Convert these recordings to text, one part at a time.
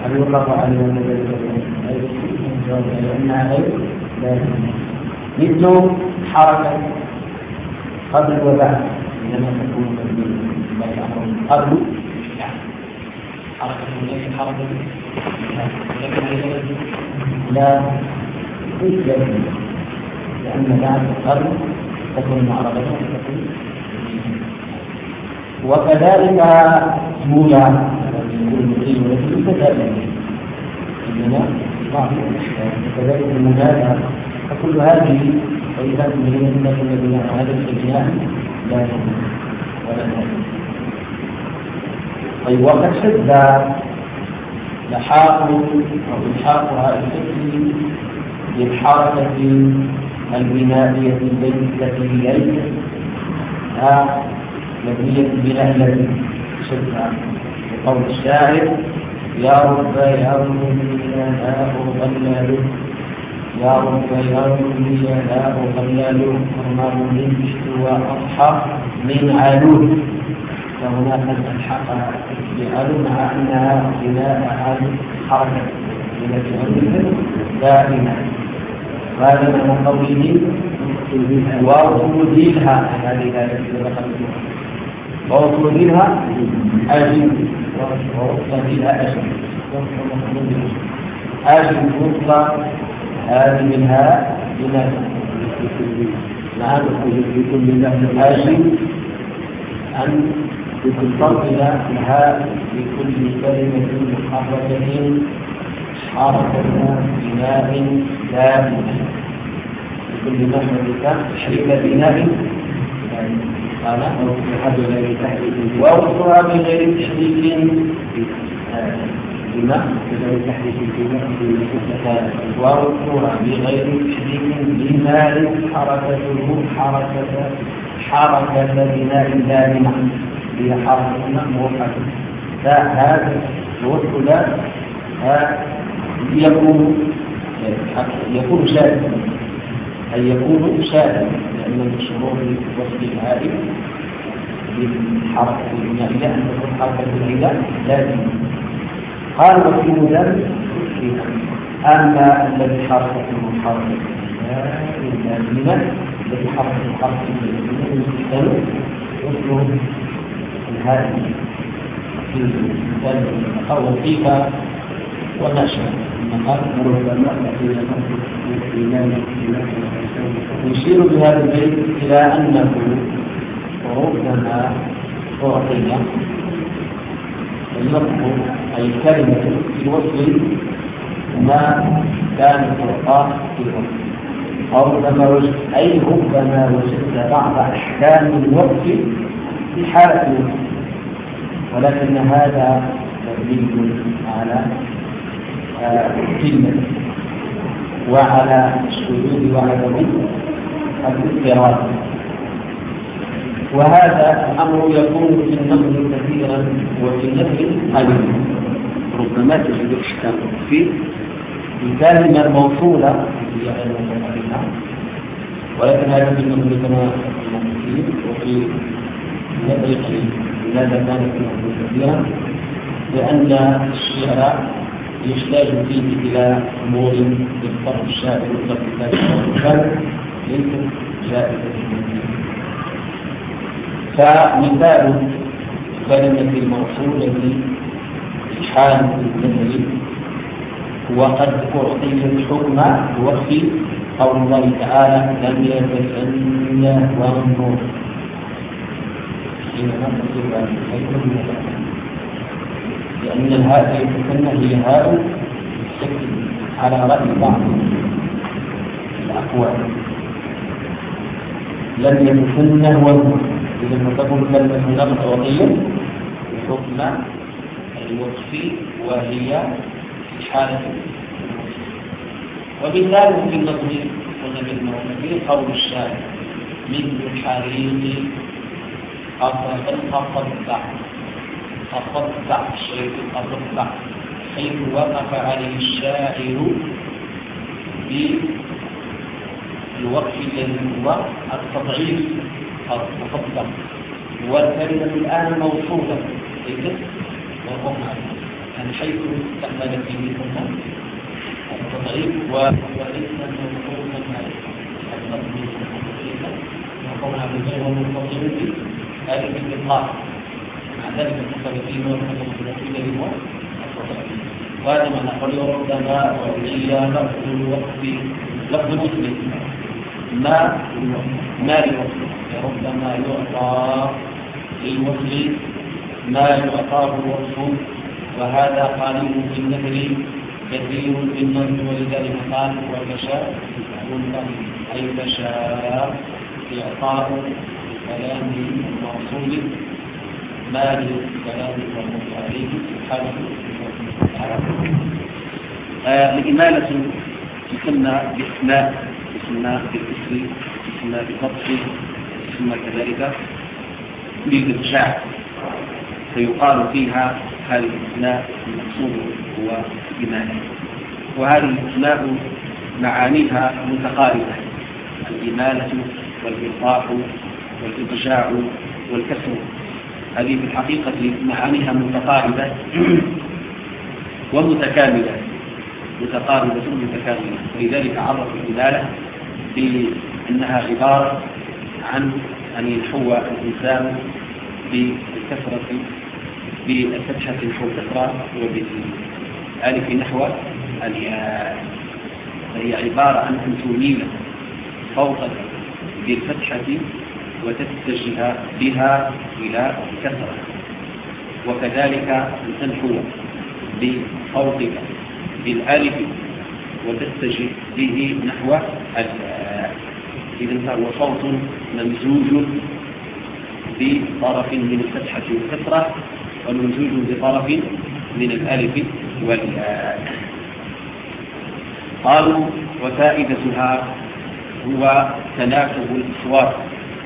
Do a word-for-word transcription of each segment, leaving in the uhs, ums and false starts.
هل يطلق عليه لأنها غير لازم، مثل حركة قبل وبعد لما تكون قبل حركة ليس حركة لا ليس لازم، لأن بعد قبل تكون معرضة تكون. وكذلك مولى كذلك إنما بعض الأشياء وكذلك المنادى، فكل هذه وإذا كنا الذين هذا الابتلاء لا يهم ولا يهم. طيب وقد شد لحاق أو إلحاق هذا الفكر بالحركة البنائية التي ليست مبنية البناء الذي شد بقول الشاعر: يا رب يا رب لا أغلل، يا رب يا رب لا أغلل، أمر من بشت وأضحى من علول. فهناك الحق بعلو مع أنها بناء عن حركة من دائما. هذا من قوله وأصولها، هذه الآية وأصولها أجل وأصولها أجل أجل مطلق هذه منها بناء نعم بكل لفظ أجل أن تنتقل لها في كل كلمة محركة حركة بناء دائما، كل محركة حركة بناء قال وأخرى بغير تحريك بما بغير تحريك وأخرى بغير تحريك بما حركته حركة حركة بناء دائمة هي حركة موقعة. فهذا الوصف يكون يكون شاذا، أي يكون شاذا، لأن من شروط وصف الهائل بالحركة البنائية أن تكون حركة البناء لازم. قال وفي ذلك أما الذي حركته حركة اللازمة الذي حركته حركة اللازمة وصله الهائل في ذلك أو كيف ونشأ يشير بهذا البيت إلى أنه ربما أعطي اللفظ أي كلمة في وصف ما كان فرقات في الوصف، أو ربما وجد أي ربما وجدت بعض أحكام الوصف في حالة الوصف، ولكن هذا مبني على كلمة وعلى الشذوذ وعدم الاضطراب. وهذا الأمر يكون في النقل كثيرا وفي النقل قليلا. ربما تجد إشكال في الكلمة الموصولة هي غير متفقة، ولكن هذا في النقل كما كثير وفي النقل قليل. لماذا كان في النقل كثيرا؟ لأن الشعر يحتاج فيه إلى أمور يضطر الشاعر يطلق الكلام ليست جائزة. فمثال كلمة الموصولة في حال النهي وقد أعطي الحكم وفي قول الله تعالى لم يتسنى وانظر حينما تصير لأن الهاء يتسنى هي هاء على رأي بعض الأقوال لم يتسنى وانظر. إذا ما تكون كلمة نقص وقيم بحكم الوصف وهي في حالة الوصف. ومثال في النظم قلنا بالموصف قول الشاعر مثل حريق أطبع أطبع الشيء أطبع حيث وقف عليه الشاعر بالوقف الذي هو التضعيف أطبع، والكلمة الآن موصولة ليست وقف عليه يعني حيث استعمل فيه ثم التضعيف وليس موضوعا وقولها بالغير والمفضل به هذه الإطلاق مع ذلك المختلفين والمختلفين لهم التضعيف وهذا ما نقول ربما وإلي لفظ الوقت لفظ مسلم ما ما لوصل ربما يعطى للوصل ما يعطاه الوصف وهذا قليل في النهر كثير في النهر ولذلك قال وتشاء أي تشاء إعطاء كلام الموصول ما للكلام الموصول عليه سبحانه وتعالى. الإمالة تسمى باسماء تسمى بالاسم تسمى بفضل تسمى كذلك بالإرجاع فيقال فيها هذه الأسماء المقصود هو إمالة وهذه الأسماء معانيها متقاربة الإمالة والإلقاء والإرجاع والكسر هذه في الحقيقة معانيها متقاربة ومتكاملة متقاربة متكاملة ولذلك عرف الإمالة بأنها عبارة عن أن ينحو الإنسان بالكسرة بالفتحة والكسرة وبالألف نحو الياء فهي عبارة عن أن تميل صوتا بالفتحة وتتجه بها إلى الكسرة وكذلك أن تنحو بصوتك بالألف وتتجه به نحو الياء إذن فهو صوت ممزوج بطرف من الفتحة والكسرة وممزوج بطرف من الألف والياء قالوا وفائدتها هو تناسب الأصوات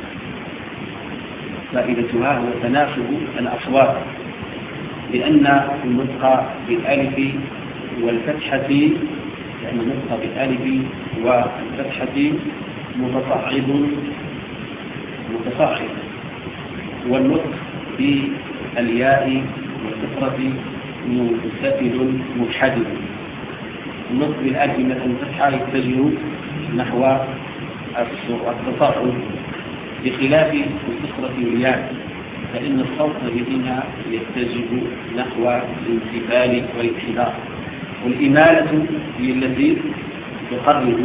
فائدتها هو تناسب الأصوات لأن النطق بالألف والفتحة لأن النطق بالألف والفتحة متصاعد متصاعد والنطق بالياء والكسرة منسفل منحدر النطق بالألف مثلا الفتحة يتجه نحو التصاعد بخلاف الكسرة والياء فإن الصوت بهما يتجه نحو الانسفال والانحدار والإمالة هي التي تقرب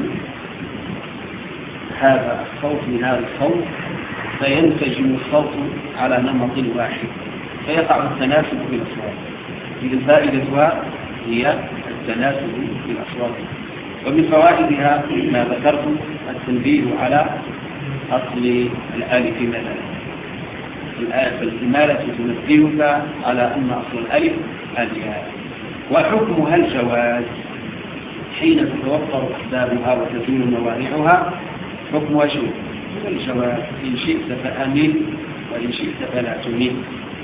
هذا الصوت من هذا الصوت فينسجم الصوت على نمط واحد فيقع التناسب في الأصوات إذن فائدتها هي التناسب في الأصوات ومن فوائدها ما ذكرت التنبيه على أصل الألف مثلا فالإمالة تنبهك على أن أصل الألف الياء وحكمها الجواز حين تتوفر أسبابها وتزول موانعها حكمها شو الجواز إن شئت فأمن وإن شئت فلا تمن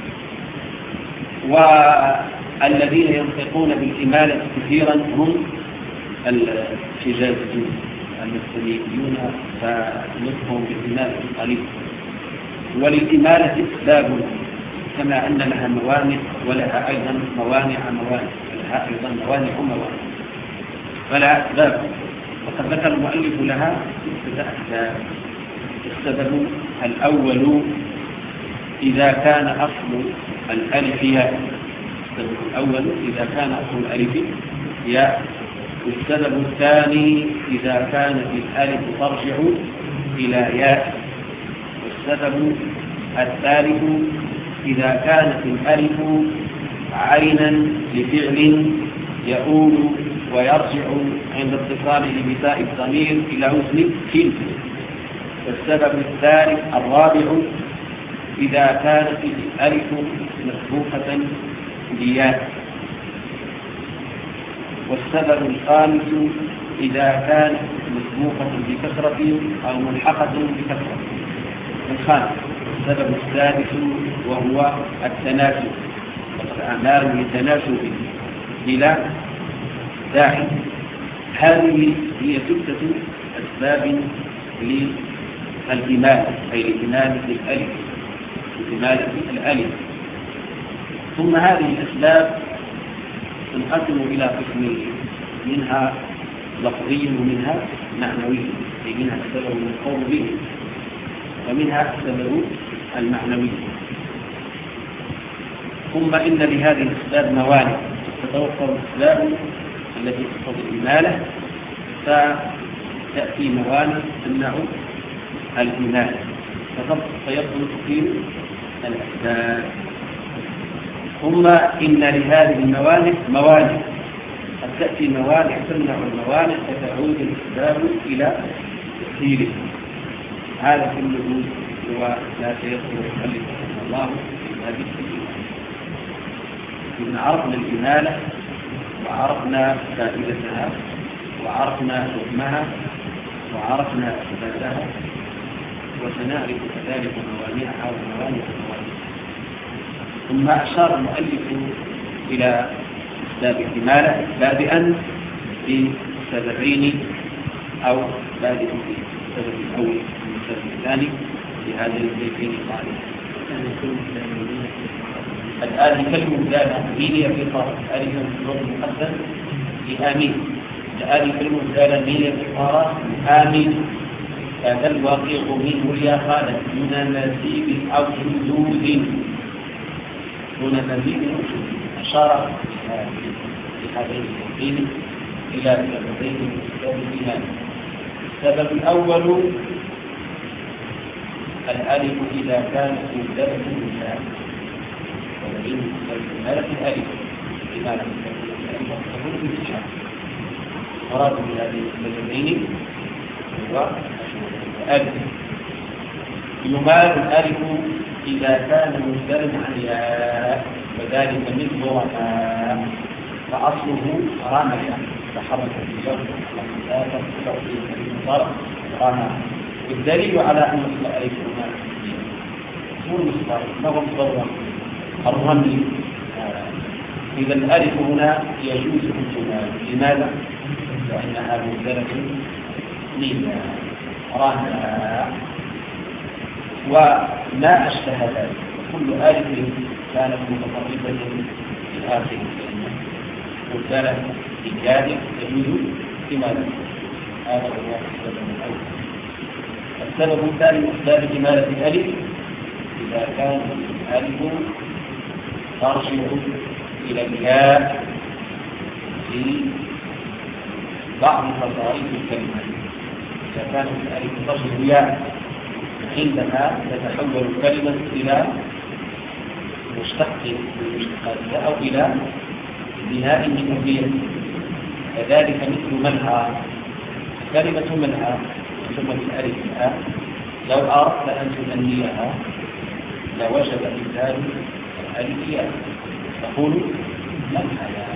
والذين ينطقون بالإمالة كثيرا هم الحجازيون المسلميون فنطقهم بالإمالة قليل وللإمالة أسباب كما أن لها موانع ولها أيضا موانع موانع لها أيضا موانع موانع فلا أسباب وقد ذكر المؤلف لها ستة أسباب السبب الأول إذا كان أصل الألف ياء السبب الأول إذا كان أصل الألف ياء والسبب الثاني إذا كانت الألف ترجع إلى ياء والسبب الثالث إذا كانت الألف عينا لفعل يؤول ويرجع عند اتصاله بتاء الضمير إلى وزن كلمة والسبب الثالث الرابع إذا كانت الألف مسبوقة بياء والسبب الخامس إذا كانت مسبوقة بكسرة أو ملحقة بكسرة الخامس السبب السادس وهو التناسب أعمال لتناسب بلا داعي هذه هي ستة أسباب للإمالة أي لإمالة الألف لإمالة الألف ثم هذه الأسباب تنقسم إلى قسمين، منها لفظي ومنها معنوي، أي منها السبب المقول به ومنها السبب المعنوي. ثم إن لهذه الأسباب موانع تتوفر الأسباب التي تقتضي الإمالة، فتأتي موانع تمنع الإمالة فيبطل تقييم الأسباب. ثم إن لهذه الموانع موانع قد تأتي موانع تمنع الموانع فتعود الأسباب إلى تسهيله. هذا كله هو لا سيذكر المؤلف رحمه الله في هذه الكلمة. إن عرفنا الإمالة وعرفنا فائدتها وعرفنا حكمها وعرفنا أسبابها، وسنعرف كذلك موانعها وموانع الموانع. ثم أشار المؤلف إلى أسباب الإمالة بادئا بسببين أو بادئا بالسبب الأول والسبب الثاني في هذين البيتين الصالحين. الآن كلمة زالة ميلية في طرف ألف الضر المقدم لآمين. الآن كلمة زالة ميلية في طرف آمين. هذا الواقع منه يا خالد دون مزيد أو شذوذ، دون مزيد أشار في هذين البيتين إلى سببين من أسباب الإيمان. السبب الأول الألف إذا كانت مبدلة بالله، والذين الإمالة الألف إمالة الألف تكون بالإشعار. مراد بهذه السببين هو الألف. يمال الألف إذا كان مبدلا عن ياء، وذلك مثل رمى، فأصله رمي تحرك في الجو لا تستطيع في المضارع رمى. الدليل على أن مصدر ألف رمى هو المصدر، ما هو مصدر الرمي. إذا الألف هنا يجوز أن تمال. لماذا؟ لأنها مبدلة من رمى. وما أشبه ذلك كل ألف كانت متطرفة في آخر الكلمة مبدلة بالجاد يجوز إمالة. هذا هو السبب الأول. السبب الثاني من أسباب إمالة الألف إذا كان الألف ترجع إلى الياء في بعض تصاريف الكلمة. إذا كانت الألف ترجع ياء عندما تتحول الكلمة إلى مشتق من مشتقاتها أو إلى بناء من أبنية. كذلك مثل منها، كلمة منها ثم بالألف الآن لو أردت أن تثنيها لوجب إبدال الألف ياء تقول منها ياء،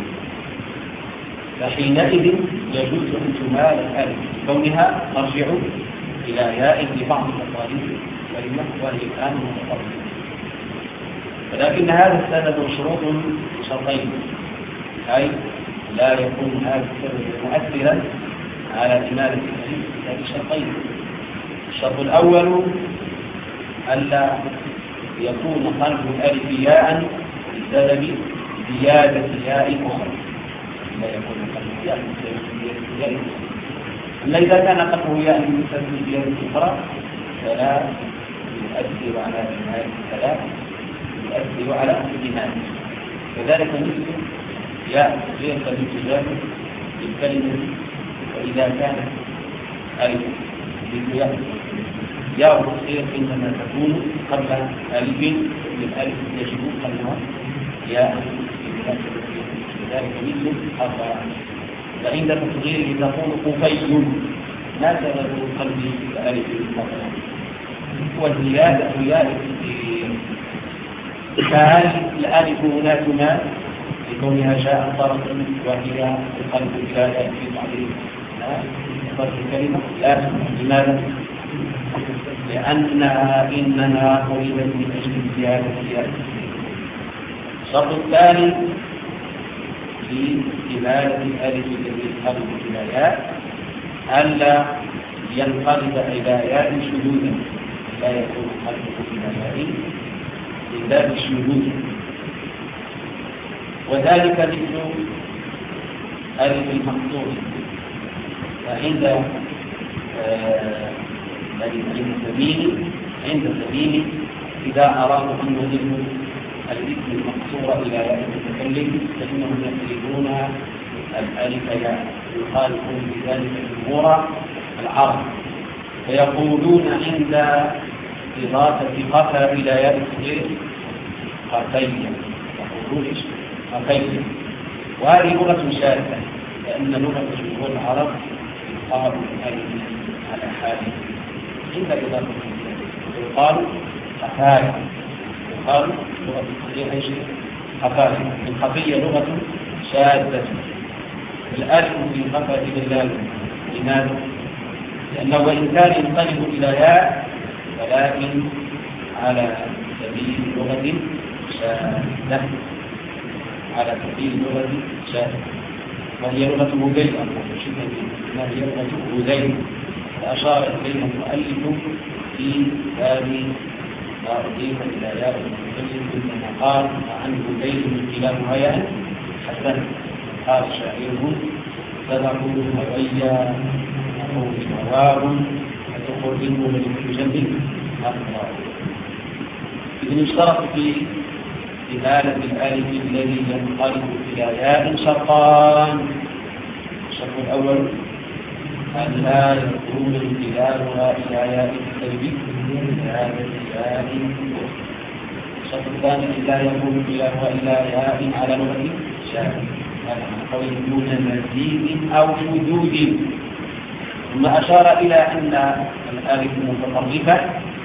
فحينئذ يجوز أن تمال الألف كونها ترجع إلى ياء في بعض التصاريف الكلمة وهي الآن متطرفة. ولكن هذا السبب شروط شرطين، أي لا يكون هذا السبب مؤثرا على إمالة الألف إلا بشرطين. الشرط الأول ألا يكون قلب الألف ياء بسبب زيادة ياء أخرى، لا يكون قلب ياء بسبب زيادة ياء أخرى. أما إذا كان قلبه ياء بسبب زيادة أخرى فلا يؤثر على إمالة الكلام، يؤثر على إمالة. كذلك مثل ياء غير الالتزام بالكلمة، وإذا كانت ألف بالياء ياء التصغير إنما تكون قبل ألف، للألف يجب قبلها ياء. كذلك مثل أربعة، فعند تصغيره تقول قفي، ما سبب قلب الألف بالقبل؟ والزيادة ياء التصغير. فهل الألف هنا تمال لكونها جاء طرف وهي بقلب الكلام في بعض الكلمة؟ لا. لماذا؟ لأنها إنها قريبة من أجل الزيادة الزيادة. الشرط الثاني في إمالة الألف الذي ينقلب إلى ياء ألا ينقلب إلى ياء شذوذا، لا يكون قلبه إلى ياء من باب الشذوذ. وذلك مثل ألف المقصود. فعند عند سبيل عند سبيل إذا أرادوا أن يضيفوا الاسم المقصور إلى ياء المتكلم فإنهم يقلبون الألف ياء يخالفون بذلك جمهور العرب، فيقولون عند إضافة قفا إلى ياء الصغير قفيا، يقولون قفيا. وهذه لغة شاذة، لأن لغة جمهور العرب يقال الألف على حاله عند إضافة يقال قفايا، يقال لغة الصغير ايش؟ قفايا. القفية لغة شاذة. الألف في قفا بالله لماذا؟ لأنه وإن كان ينقلب إلى ياء ولكن على سبيل لغة شاذة، على سبيل لغة شاذة، وهي لغة هذيل، ما هي لغة هذيل. فأشار إليها المؤلف في هذه ما أضيف إلى ياء المتكلم كما قال عن هذيل كلاهما ياء حسن. قال شاعره سبقوا هويا أو جواب فتخرجوا لكل جنب أكبر. إذن اشترط في إزالة الألف الذي ينقلب إلى ياء شرطان. الشرط الأول أن لا يكون انقلابها إلى ياء الكلب إزالة ياء. الشرط الثاني أن لا يكون انقلابها إلى ياء على لغة شاذ، قول دون مزيد أو شذوذ. ثم أشار إلى أن الألف المتطرفة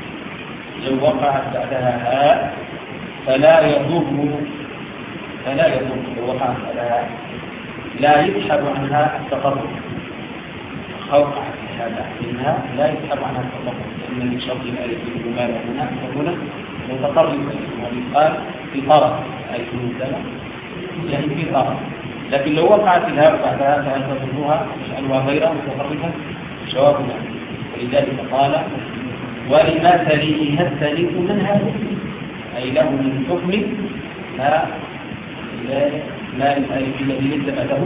لو وقعت بعدها هاء فلا يضر فلا يضر لو وقعت بعدها لا يسحب عنها التطرف. وقعت هذا منها لا يسحب عنها التطرف، لأن من شرط الألف المبالغة هنا هنا متطرفة، ويقال في طرف أي في مبالغة يعني في طرف. لكن لو وقعت الهاء بعدها فهل تضرها يسألها غيرها متطرفة؟ جوابنا. ولذلك قال ولمثله الثالث من هذا، أي له من حكم ما لا الألف الذي ليس بعده.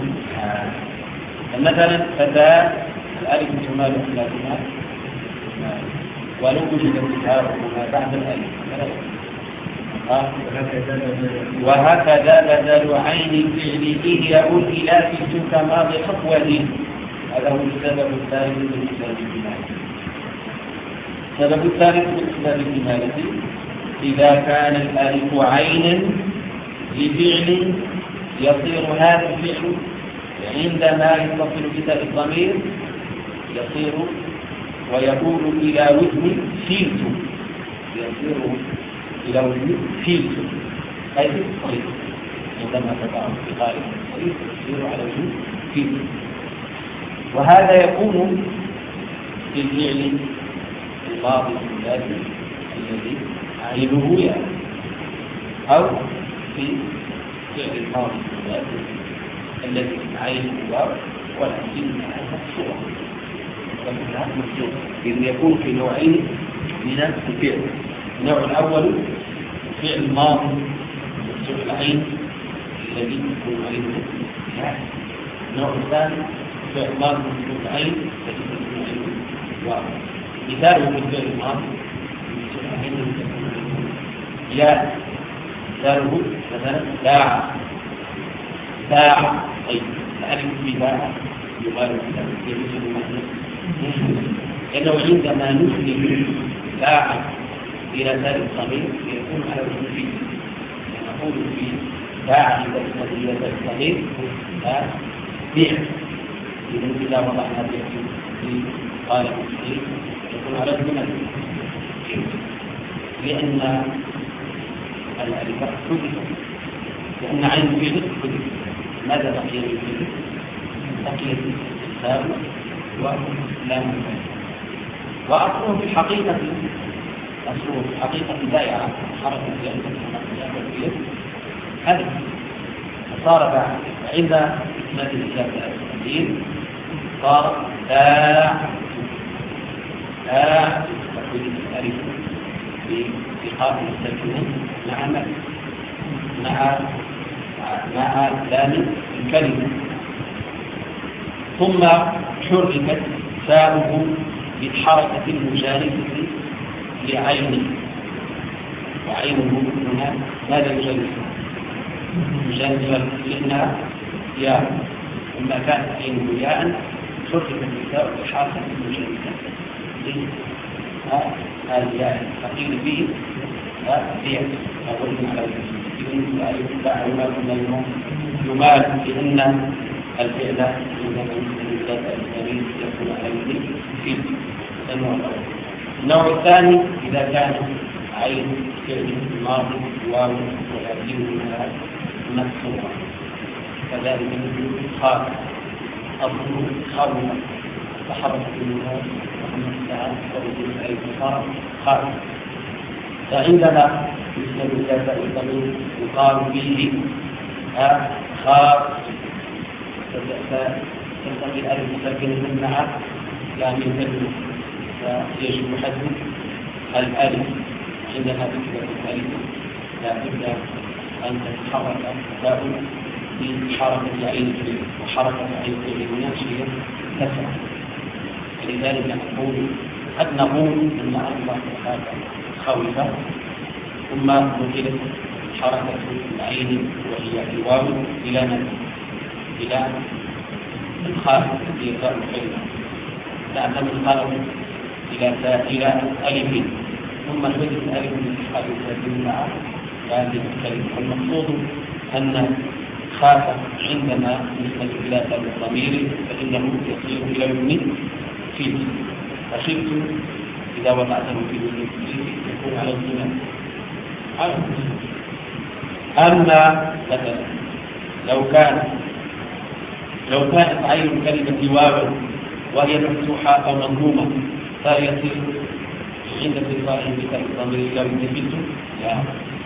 فمثلا فتاة الألف تمال خلافها ولو وجد الكتاب ما بعد الألف. وهكذا بدل عين الفعل إذ يقول إلى في كماضي حقوة. هذا هو السبب الثالث من إسباب الكمالة. السبب الثالث من إسباب الكمالة إذا كان الألف عينا لفعل يصير هذا الفعل عندما يتصل بتاء الضمير يصير ويقول إلى وزن فيلت، يصير إلى وزن فيلت أي فيلت. عندما تضع في قائد يصير على وزن فيلت. وهذا يكون في الفعل الماضي الذي الذي عينه يا أو في فعل الماضي الذي عينه واو والعين مكسورة ولكنها مكسورة. إذن يكون في نوعين من الفعل. النوع الأول فعل ماضي مكسور العين الذي يكون عينه يا. النوع الثاني فعل ماضي مكسور العين الذي يكون عينه واو. مثاله في الفعل الماضي مكسور العين يا، مثاله مثلا باع باع. طيب الألف في باع يقال يجوز المعنى، لأنه عندما نسلم باع إلى ذلك الصغير يكون على وجه فيه. نقول في باع إلى ذلك الصغير بيع، إذا وضعنا بيع في قال الصغير يكون على وجه فيه، لأن الألف حدث، لأن عين فيه حدث. ماذا بقي من فيه؟ بقي الكتاب ولام الفعل. وأصله في الحقيقة أصله في الحقيقة دائرة حركة في هذا صار بعد عند إثبات الكتاب الأساسيين صار باع باع تكون الألف في قابل الترجمة مع مع مع لام الكلمة، ثم حركت تاؤه بالحركة المجانبة لعينه، وعينه هنا ماذا يجانب؟ مجانبة لأنها ياء، لما كانت عينه ياء حركت التاء بالحركة المجانبة هذا الياء فقيل به بيع أقول على يمال لأن الفعل عندما يكون الأمين يكون عليه في النوع الأول. النوع الثاني إذا كان عين فعل الماضي واو ولكنها مكسورة، كذلك مثل خاف أصله خاوة تحرك منها ومسها ورجل أي صار خاف. فعندنا مثل الجزاء الضمير يقال فيه خاف تنتقي الألف ساكنة مع لام الكلمة، فيجب حذف الألف عندما تكتب الألف لا بد أن تتحرك تاء بحركة عين الكلمة، وحركة عين الكلمة هي كسرة. لذلك نقول قد نقول أن الله تعالى خوف ثم نقلت حركة العين وهي الواو إلى نفسه إلى الخاء في تاء الكلمة، تعتمد الخاء إلى إلى ألف ثم نجد الألف من حرف الكلمة مع هذه الكلمة. والمقصود أن خاف عندما يسند إلى تاء الضمير فإنه يصير إلى اليمين فيه، فخفت إذا وضعته في اليمين يكون على اليمين. أما مثلا لو كان لو كانت عين الكلمة واوا وهي مفتوحة أو مضمومة فيصير عند اتصاله بتاء الضمير إلى وزن لا،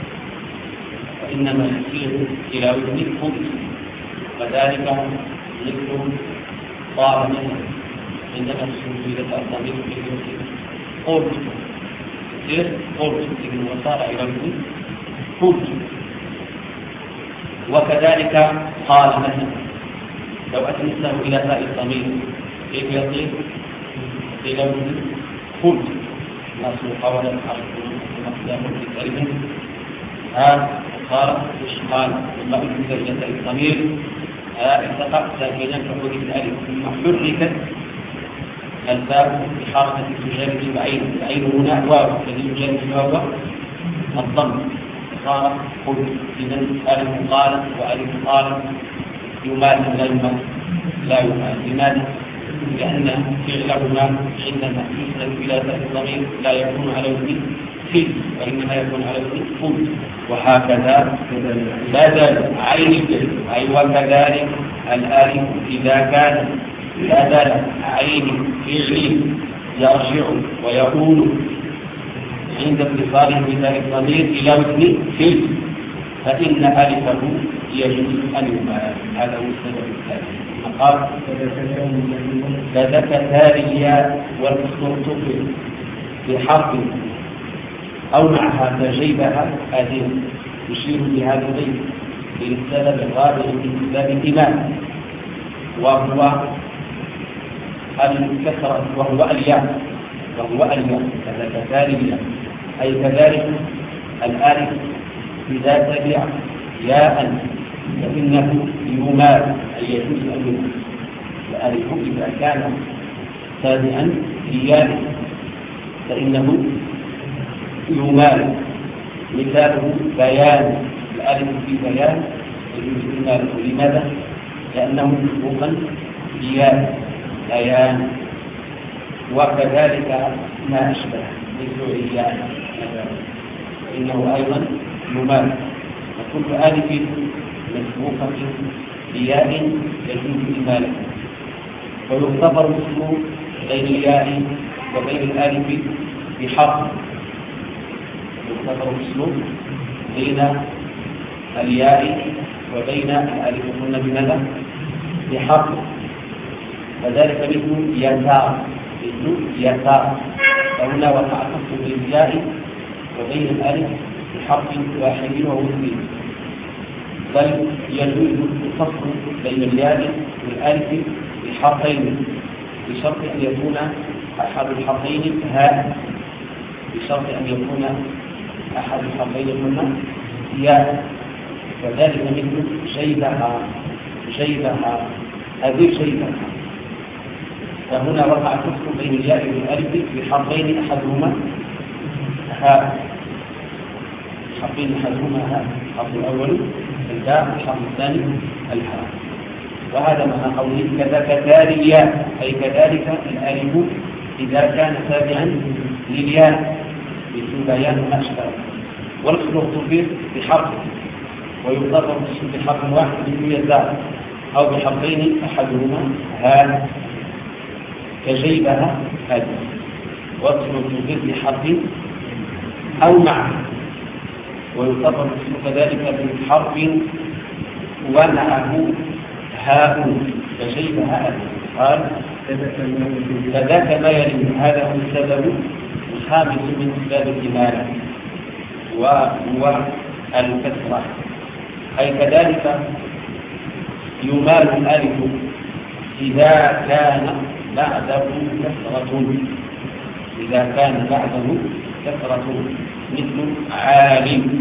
وإنما يصير إلى وزن خمس، وذلك مثل طال مثلا عندما تصير إلى تاء الضمير في وزن قلت يصير قلت إذن وصار إلى وزن قلت. وكذلك قال مثلا لو أتنسه إلى تاء الضمير كيف يصير؟ إلى وزن قلت نصر قولا حرف في كلمة ها قال مش قال لما أتنسه إلى تاء الضمير التقى ساكنا كحروف الألف ثم حركت الباء بحركة تجانب العين، العين هنا واو الذي يجانب الواو الضم صار قلت. إذا ألف قالت وألف قالت يمال لا يمال لا يمال. لماذا؟ لأن فعلهما عندما يسند إلى تاء الضمير لا يكون على وزن فيه وإنما يكون على وزن قلت. وهكذا بدل عين الكلمة أي وكذلك الألف إذا كان بدل عين فعل يرجع ويقول عند اتصاله بتاء الضمير إلى وزن فيه فإن ألفه يجوز أن يمال. هذا هو السبب الثاني. قال فذاك التالي والمستطيل بحرف أو معها فجيبها هذه يشير بهذا البيت للسبب الرابع من باب الإمام وهو الكسرة وهو الياء وهو الياء كذاك التالي أي كذلك الآلف إذا تبع ياء فإنه يمال أي يجوز أن يمال. الألف إذا كان تابعا لياء فإنه يمال. مثاله بيان، الألف في بيان يجوز إماله. لماذا؟ لأنه مسبوقا بياء بيان. وكذلك ما أشبه مثل عيان فإنه أيضا يمال. وكل آلف مسبوقة بياء يجوز إماله. ويغتفر الاسم بين الياء وبين الآلف بحرف. يغتفر الاسم بين الياء وبين الآلف قلنا بماذا؟ بحرف. وذلك مثل يسار مثل يسار فهنا وقع الفصل بين الياء وبين الآلف بحرف واحد وهو اثنين. بل يجوز الفصل بين الياء والألف بحرفين بشرط أن يكون أحد الحرفين هاء بشرط أن يكون أحد الحرفين هنا ياء وذلك مثل شيبها شيبها هذه شيبها فهنا وقع الفصل بين الياء والألف بحرفين أحدهما هاء حرفين أحدهما هاء الحرف الأول الباء والحرف الثاني الحاء وهذا معنى قوله كذا كذلك الياء أي كذلك الألف إذا كان تابعا للياء مثل بيان ما أشبه والأصل التوفيق بحرف ويضرب الاسم بحرف واحد مثل يزاء أو بحرفين أحدهما هاء كجيبها هذا واصل التوفيق بحرف أو مع ويضرب الاسم كذلك بحرف ومعه هاء كجيبها هذا قال فذاك ما يلي هذا هو السبب الخامس من أسباب الإمالة وهو الكسرة أي كذلك يمال الألف إذا كان بعده كسرة إذا كان بعده كسرة مثل عالم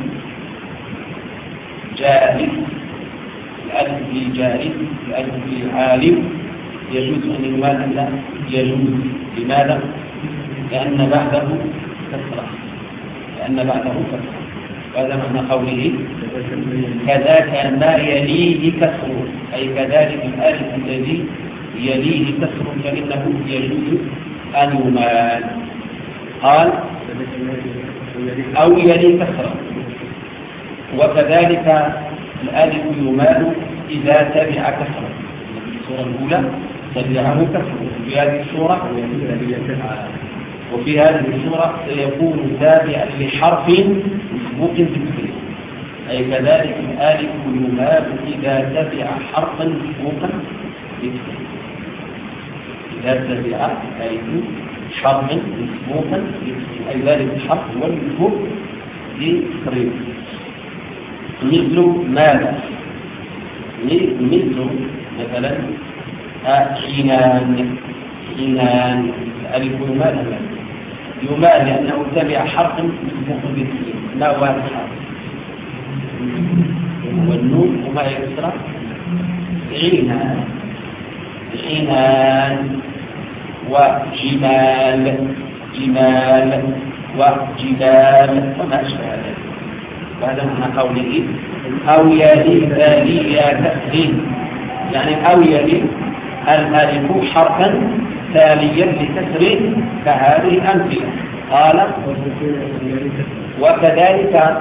جالس الألف في جالس الألف في عالم يجوز أن يمال أم لا يجوز لماذا؟ لأن بعده كسرة لأن بعده كسرة وهذا معنى قوله كذاك ما يليه كسر أي كذلك الألف الذي يليه كسر فإنه يجوز أن يمال قال أو يلي كسر وكذلك الألف يمال إذا تبع كسر الصورة الأولى تبعه كسر في هذه الصورة وفي هذه الصورة سيكون تابعا لحرف مسبوق بكسر أي كذلك الآلف يمال إذا تبع حرفا مسبوقا بكسر إذا تبع آلف حرفا مسبوقا بكسر أي ذلك الحرف هو المسبوق بكسر مثل ماذا مثل مثلا حينان حينان الألف يمال يمال لأنه تبع حرف مسبوق بكسر لا واحد حرف والنون وما يكسر عينان عينان وجمال جمال وجدال وما أشبه ذلك وهذا معنى قوله أو يلي ذلي كسر يعني أو يلي الألف حرفا تاليا لكسر كهذه الأمثلة قال وكذلك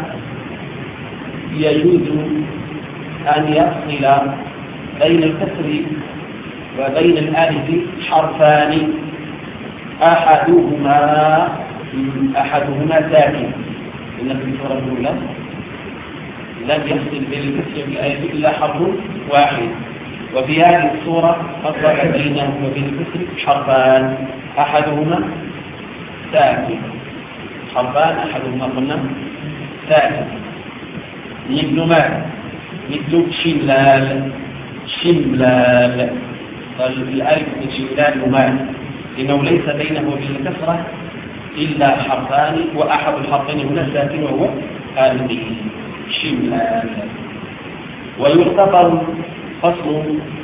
يجوز أن يفصل بين الكسر وبين الألف حرفان أحدهما أحدهما ساكن إن في السورة الأولى لم يفصل بين الكسر والألف إلا حرف واحد وفي هذه السورة فصل بينه وبين الكسر حرفان أحدهما ساكن حرفان أحدهما قلنا ساكن مثل ما مثل شملال شملال الألف من شملال ومال لأنه ليس بينه وبين الكسرة إلا حرفان وأحد الحرفين هنا ساكن وهو آلفه شملال ويعتبر فصل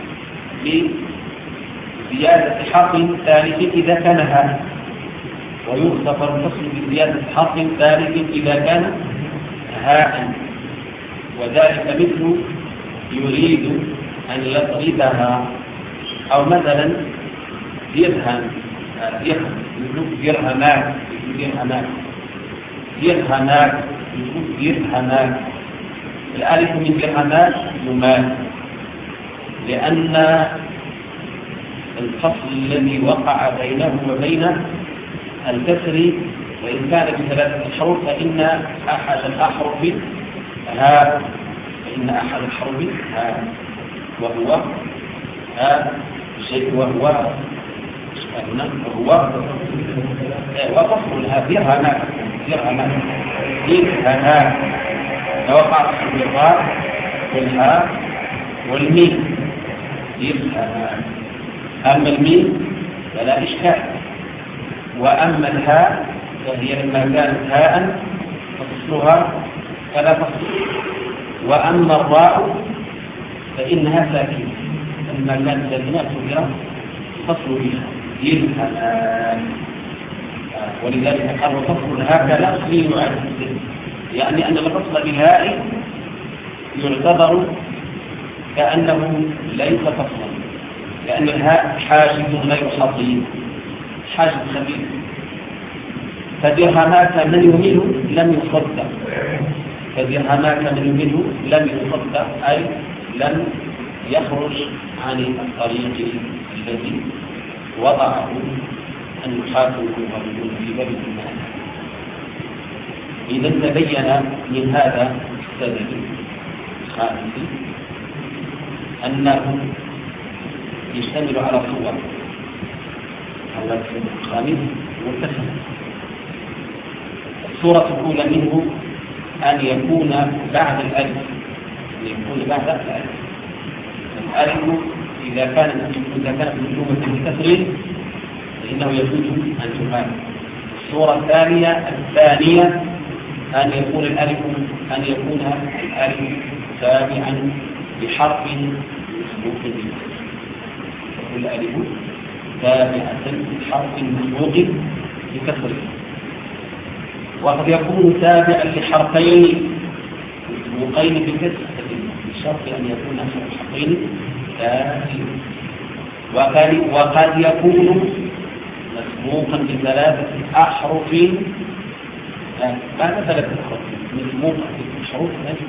بزيادة حرف ثالث إذا كان هاء ويعتبر الفصل بزيادة حرف ثالث إذا كان هاء وذلك مثل يريد أن يضربها أو مثلا يرهم يرهم مثل يرهمات يرهمات يرهمات مثل يرهمات الألف من يرهمات يمال لأن الفصل الذي وقع بينه وبين الكسر وإن كان بثلاثة حروف فإن أحد الأحرف ها فإن أحد الحروف ها وهو ها شيء وهو هنا وهو وفصل ها يرهمات يرهمات يرهمات لو وقع في الإضافة والهاء والميم يبقى أما الميم فلا إشكال، وأما الهاء فهي لما كانت هاء فصلها فلا فصل، وأما الراء فإنها ساكنة لما كانت ساكنة صغيرة فصل بها يبقى، ولذلك قال وفصل هكذا أصلي يعد، يعني أن الفصل بهاء يعتبر كأنه ليس فصلا، لأن الهاء حاجز غير خطير، حاجز خفيف، فدرهماك من يميله لم يصدق، فدرهماك من يميله لم يصدق، أي لم يخرج عن الطريق الذي وضعه النحاة المغربون في باب المال. إذا تبين من هذا السبب الخامس أنه يشتمل على صور، على السبب الخامس متصل. الصورة الأولى منه أن يكون بعد الألف، أن يكون بعد الألف. الألف إذا كانت إذا كانت مكتوبة بكسر فإنه يجوز أن تمال. الصورة الثانية الثانية أن يكون الألف أن يكون الألف تابعا بحرف مسبوق بالكسر، يكون الألف تابعة بحرف مسبوق بكسر، وقد يكون تابعا لحرفين مسبوقين بكسر بشرط أن يكون حرفين تابعين، وقد يكون مسبوقا بثلاثة أحرف بعد ثلاثة أحرف مسبوقا بحروف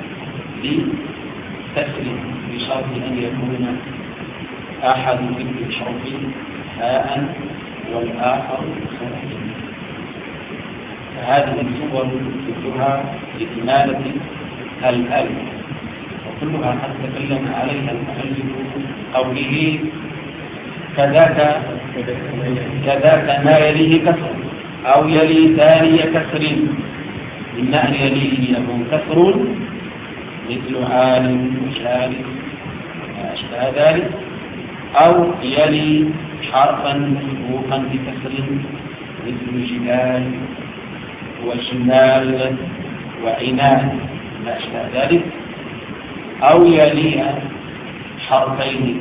بكسر بشرط أن يكون أحد الحروف هاء والآخر صوتا. هذه الصور كلها لإمالة الألف، وكلها قد تكلم عليها المؤلف قوله كذاك كذاك ما يليه كسر أو يلي ثاني كسر، إما أن يليه يكون كسر مثل عالم وشارك ما أشبه ذلك، أو يلي حرفا مسبوقا بكسر مثل جبال وشمال وعنان ما أشبه ذلك، أو يلي حرفين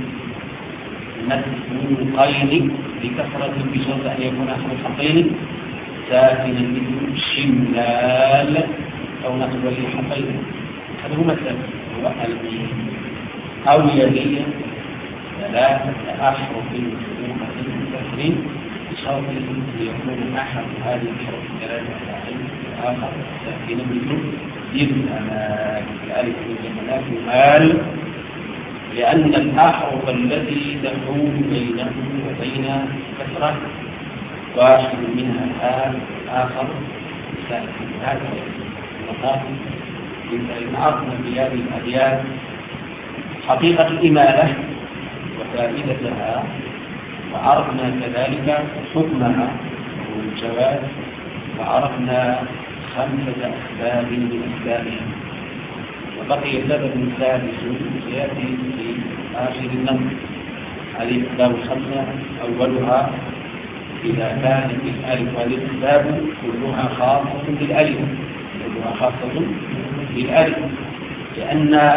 مسبوقين بكسرة بشرط أن يكون أحد الحرفين ساكنا مثل شمال أو نقل ولي حرفين، هذا هو مثل هو الميم، أو يلي ثلاثة أحرف مسبوقة بكسر بشرط أن يكون أحد هذه الحروف الثلاثة آخر ساكنا مثل يبقى الألف والجمالات مال، لأن الأحرف التي تحول بينه وبين كسرة واحد منها الآن آخر ساكن. هذا المقام إن عرفنا في هذه الأبيات حقيقة الإمالة وفائدتها، وعرفنا كذلك حكمها والجواز، وعرفنا خمسة أسباب من أسبابها، وبقي سبب سادس سيأتي في آخر النمط. هذه الأسباب الخمسة أولها إذا كانت الألف والأسباب كلها خاصة بالألف، كلها خاصة بالألف، لأن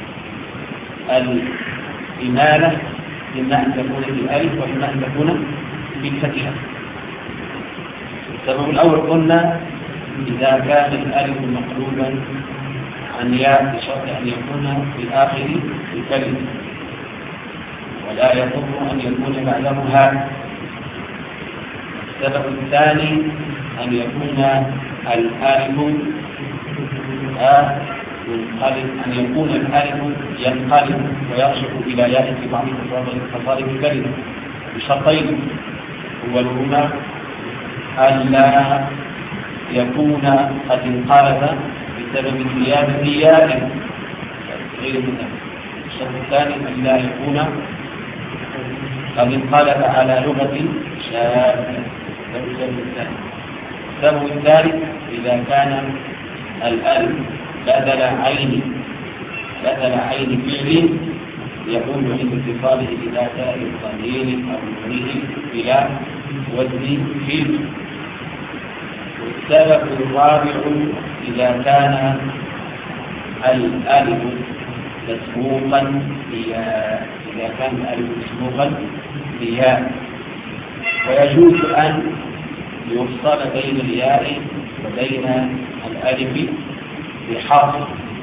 الإمالة إما أن تكون بالألف وإما أن تكون بالفتحة. السبب الأول قلنا إذا كان الألف مقلوبا عن ياء بشرط أن يكون في آخر الكلمة، ولا يضر أن يكون بعده هاء. السبب الثاني أن يكون الألف آه ينقلب، أن يكون الألف ينقلب ويرجع إلى ياء في بعض تصاريف الكلمة بشرطين، أولهما ألا يكون قد انقلب بسبب زيادة ياء غير مثل. الشرط الثاني أن لا يكون قد انقلب على لغة شاذة. السبب الثالث إذا كان الألف بدل عين بدل عين فعل يكون عند اتصاله إلى تاء ضمير أو نونه إلى وزن فعل. والسبب الرابع إذا كان الألف مسبوقا إذا كان الألف مسبوقا بياء، ويجوز أن يفصل بين الياء وبين الألف بحرف،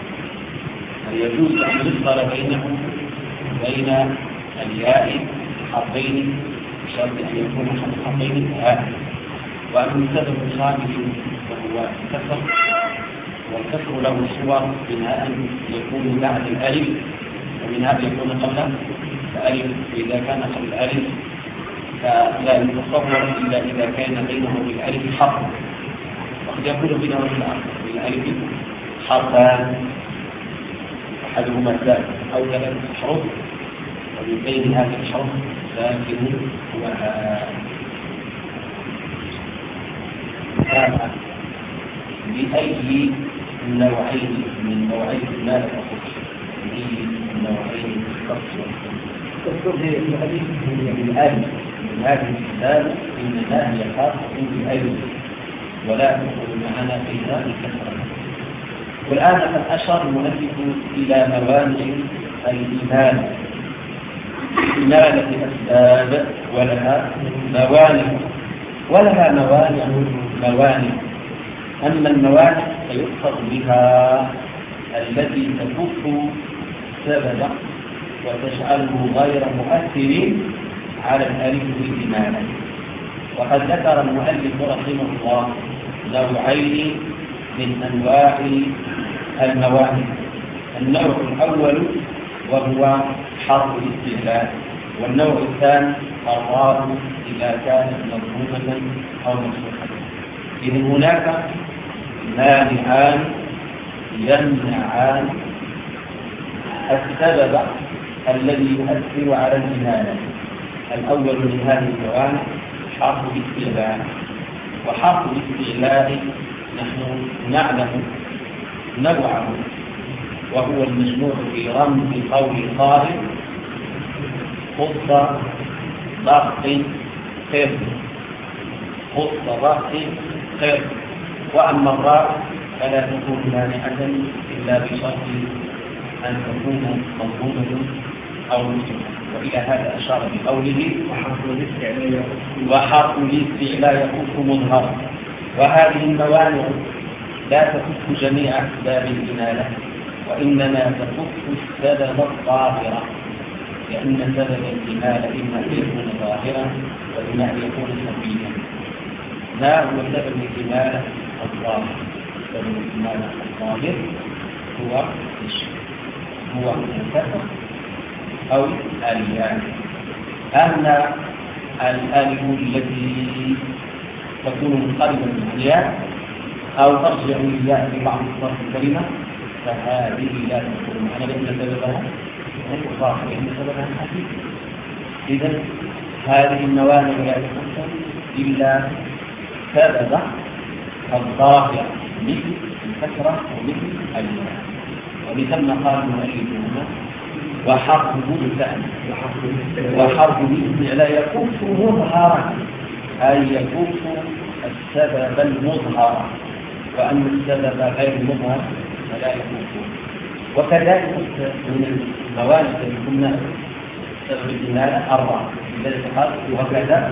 يجوز أن يفصل بينهم بين الياء حرفين بشرط أن يكون حرفين هاء. وأما السبب الخامس وهو الكسر، والكسر له صور، منها أن يكون بعد الألف ومنها أن يكون قبل الألف، وإذا كان قبل الألف فلا يتصور إلا إذا كان بينه والألف حرف، وقد يكون بينه والألف حرفان أحدهما ساكن أو ثلاثة أحرف، ومن بين هذه الأحرف ساكن وهاء. بأي نوعين من نوعين ما تخص بأي نوعين تخص تخص الحديث من الآن من هذه الكتاب إنها هي خاصة بأي ولا تدخل معنا فيها الكثرة. والآن قد أشار المؤلف إلى موانع الإيمان، إمالة أسباب ولها موانع ولها موانع موانع أما الموانع فيقصد بها التي تكف السبب وتجعله غير مؤثر على الألف بالإمالة. وقد ذكر المؤلف رحمه الله نوعين من أنواع الموانع. النوع الأول وهو حرف الاستعلاء، والنوع الثاني الراء إذا كانت مضمومة أو مفتوحة. إذن هناك مانعان يمنعان السبب الذي يؤثر على الإمالة. الأول من هذه الموانع حرف الاستعلاء، وحرف الاستعلاء نحن نعلم نوعه، وهو المجموع في رمز قول قائل خص ضغط خير خص ضغط خير. وأما الراء فلا تكون مانعة إلا بشرط أن تكون مضمومة أو مفتوحة. وإلى هذا أشار بقوله وحرف الاستعلاء يكف مظهرا. وهذه الموانع لا تكف جميع أسباب الإمالة، وإنما تكف السبب الظاهرة، لأن سبب الإمالة إما أن يكون ظاهرا وإما أن يكون خفيا. ما هو سبب الإمالة الظاهر؟ سبب الإمالة الظاهر هو هو الكسر أو الياء. أما الألف التي تكون منقلبا بالياء أو ترجع الياء في بعض أطراف الكلمة فهذه لا تكون معنا، لأن سببها ظاهر، لأن سببها خفيف. إذن هذه الموانع لا تكون إلا سبب الظاهر مثل الكسرة ومثل الياء. وبثم قال المؤلف هنا وحرف مبتدأ وحرف الاستعلاء يكف مظهرا، أي يكف السبب المظهر، وأما السبب غير المظهر فلا يكف. وكذلك من الموانع التي كنا سبب الإمالة أربعة، لذلك قال وكذا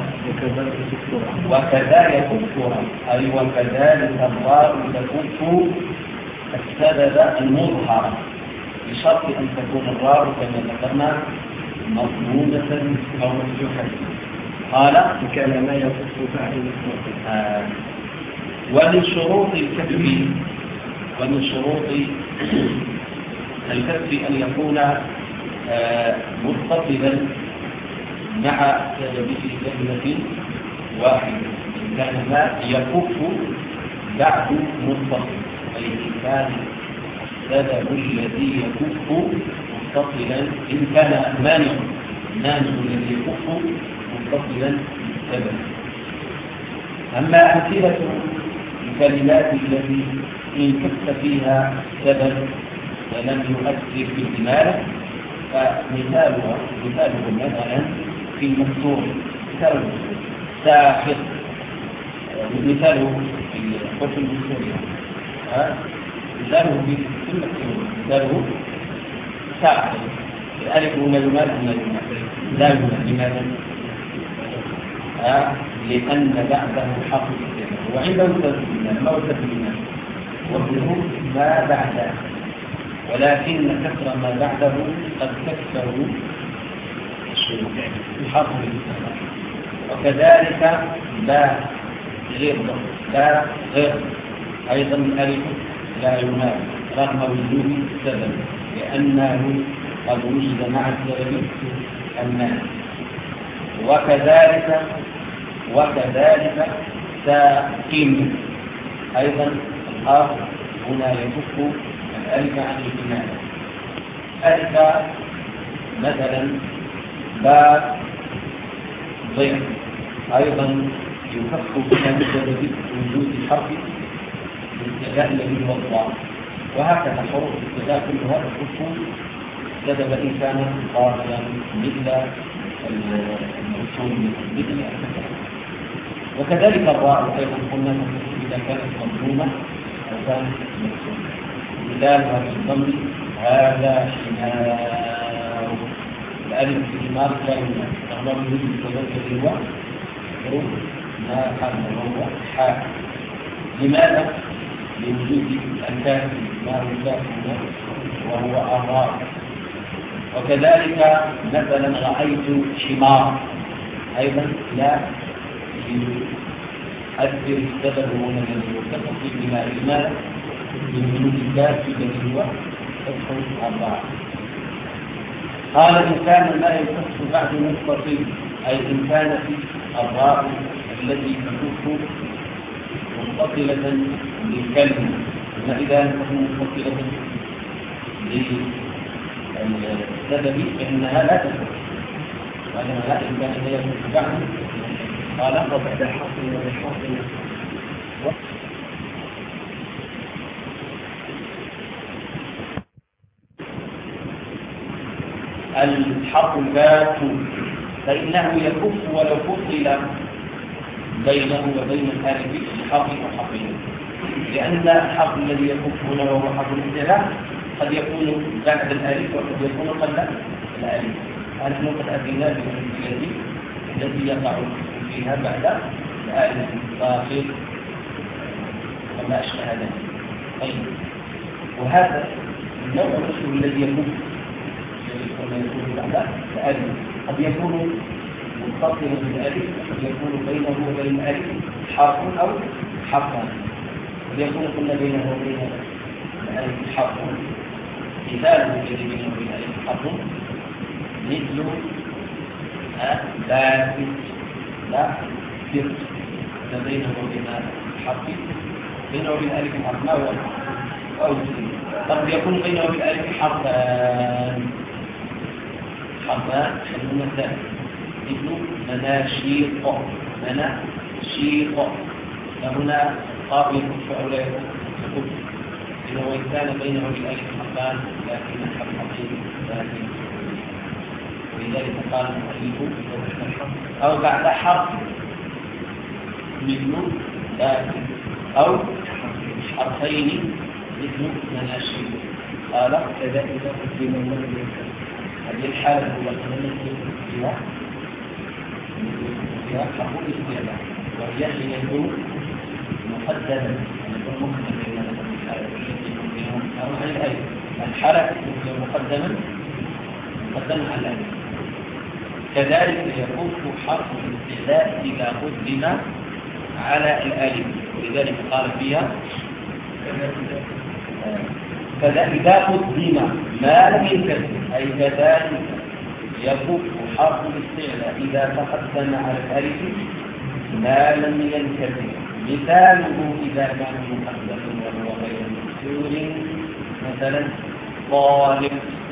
وكذا يكف، أي وكذلك الراء تكف السبب المظهر بشرط أن تكون الراء كما ذكرنا مضمومة أو مفتوحة. قال كان ما يكف فاعل آه. ومن شروط الكف ومن شروط الكف أن يكون آه متصلا مع سببه كلمة واحدة. إن كان ما يكف بعد متصل، أي إن كان السبب الذي يكف متصلا، إن كان مانع مانع الذي يكف متصلا بالسبب. أما أمثلة الكلمات التي إن كف فيها سبب ولم يؤثر في الإمالة، فمثالها مثاله مثلا في المكسور، مثاله ساخط، مثاله في الحكم المكسور، مثاله في المكسور، مثاله ساخط. الألف هنا يمال أم لا يمال؟ لماذا؟ آه لأن بعده حرف الاستعمال، وعنده تسليمان ما هو تسليمان؟ وابنه ما بعده، ولكن كسر ما بعده قد كسره حرف الاستعمال. وكذلك لا غير لا غير أيضا الألف لا يمال رغم وجود السبب، لأنه قد وجد مع السبب المال. وكذلك وكذلك ساقم أيضا الحرف هنا يكف الألف عن الإمالة. ألف مثلا باء ضيع أيضا يكف بها بسبب وجود الحرف الاستعلاء الذي هو الضاد، وهكذا حروف الاستعلاء كلها تكف سبب إن كان قابلا مثل الموصول مثل. وكذلك الراء أيضا قلنا إذا كانت مضمومة أو كانت مكسورة. مثالها في الضم هذا حمار، الألف في حمار لا يمنع رغم وجود السبب هو حروف ما حرم وهو حاء. لماذا؟ لوجود الكاف ما هو ساكن وهو الراء. وكذلك مثلا رأيت حمار أيضا لا يؤثر السبب هنا الذي يتصل بما إجمالا من وجود الكاف الذي هو فتح الراء. قال إن كان لا يتصل بعد متصل، أي إن كانت الراء التي تكف متصلة بالكلمة، فإذا تكون متصلة السبب فإنها لا تكون، وأنها لا إمكان أن يكون بعد. قال وبعد حرف وبحرف الحرف الباء فإنه يكف ولو فصل بينه وبين الألف حرف وحرفين، لأن الحرف الذي يكف هنا وهو حرف الاستعلاء قد يكون بعد الألف وقد يكون قبل الألف. نحن قد أتينا بالأمثلة التي يقع فيها بعد الألف الآخر وما أشبه ذلك. طيب، وهذا النوع الرسول الذي يكون كما يكون بعد الألف قد يكون متصلا بالألف، قد يكون بينه وبين الألف حرف أو حرفان، قد يكون قلنا بينه وبين الألف حرف. مثال الذي بينه وبين الألف حرف مثل لا لا سر، بينه وبين الحرف بينه وبين الألف حرف ما هو أو قد يكون بينه وبين الألف حرفان حرفان خلونا ثاني مثل مناشيط مناشيط، فهنا قابل فأولا يكون إنه وإن كان بينه وبين الألف حرفان لكن الحرف حقيقي لكن، ولذلك قال المؤلف أو بعد حرف مثل لكن أو حرفين مثل مناشيط. قال كذا إذا قدم المؤلف هذه الحالة هو التملك فيها فيها حرف الاستعلاء، وهي حين يكون مقدما يكون مقدما الحركة يكون مقدما مقدما على الألف. كذلك يكف حرف الاستعلاء إذا قدم على الألف، ولذلك قال فيها كذا إذا قدم ما لم ينكسر، أي كذلك يكف حرف الاستعلاء إذا تقدم على الألف ما لم ينكسر. مثاله إذا كان مقدما وهو غير مكسور، مثلا طالب،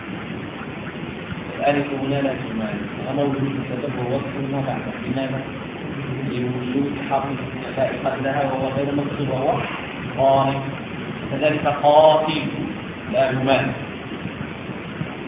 الألف هنا لا تمال وموجود تدبر وصف ما بعده، لماذا؟ لوجود حرف الاستعلاء قبلها وهو غير مكسور وهو طالب. كذلك قاتل لا يمال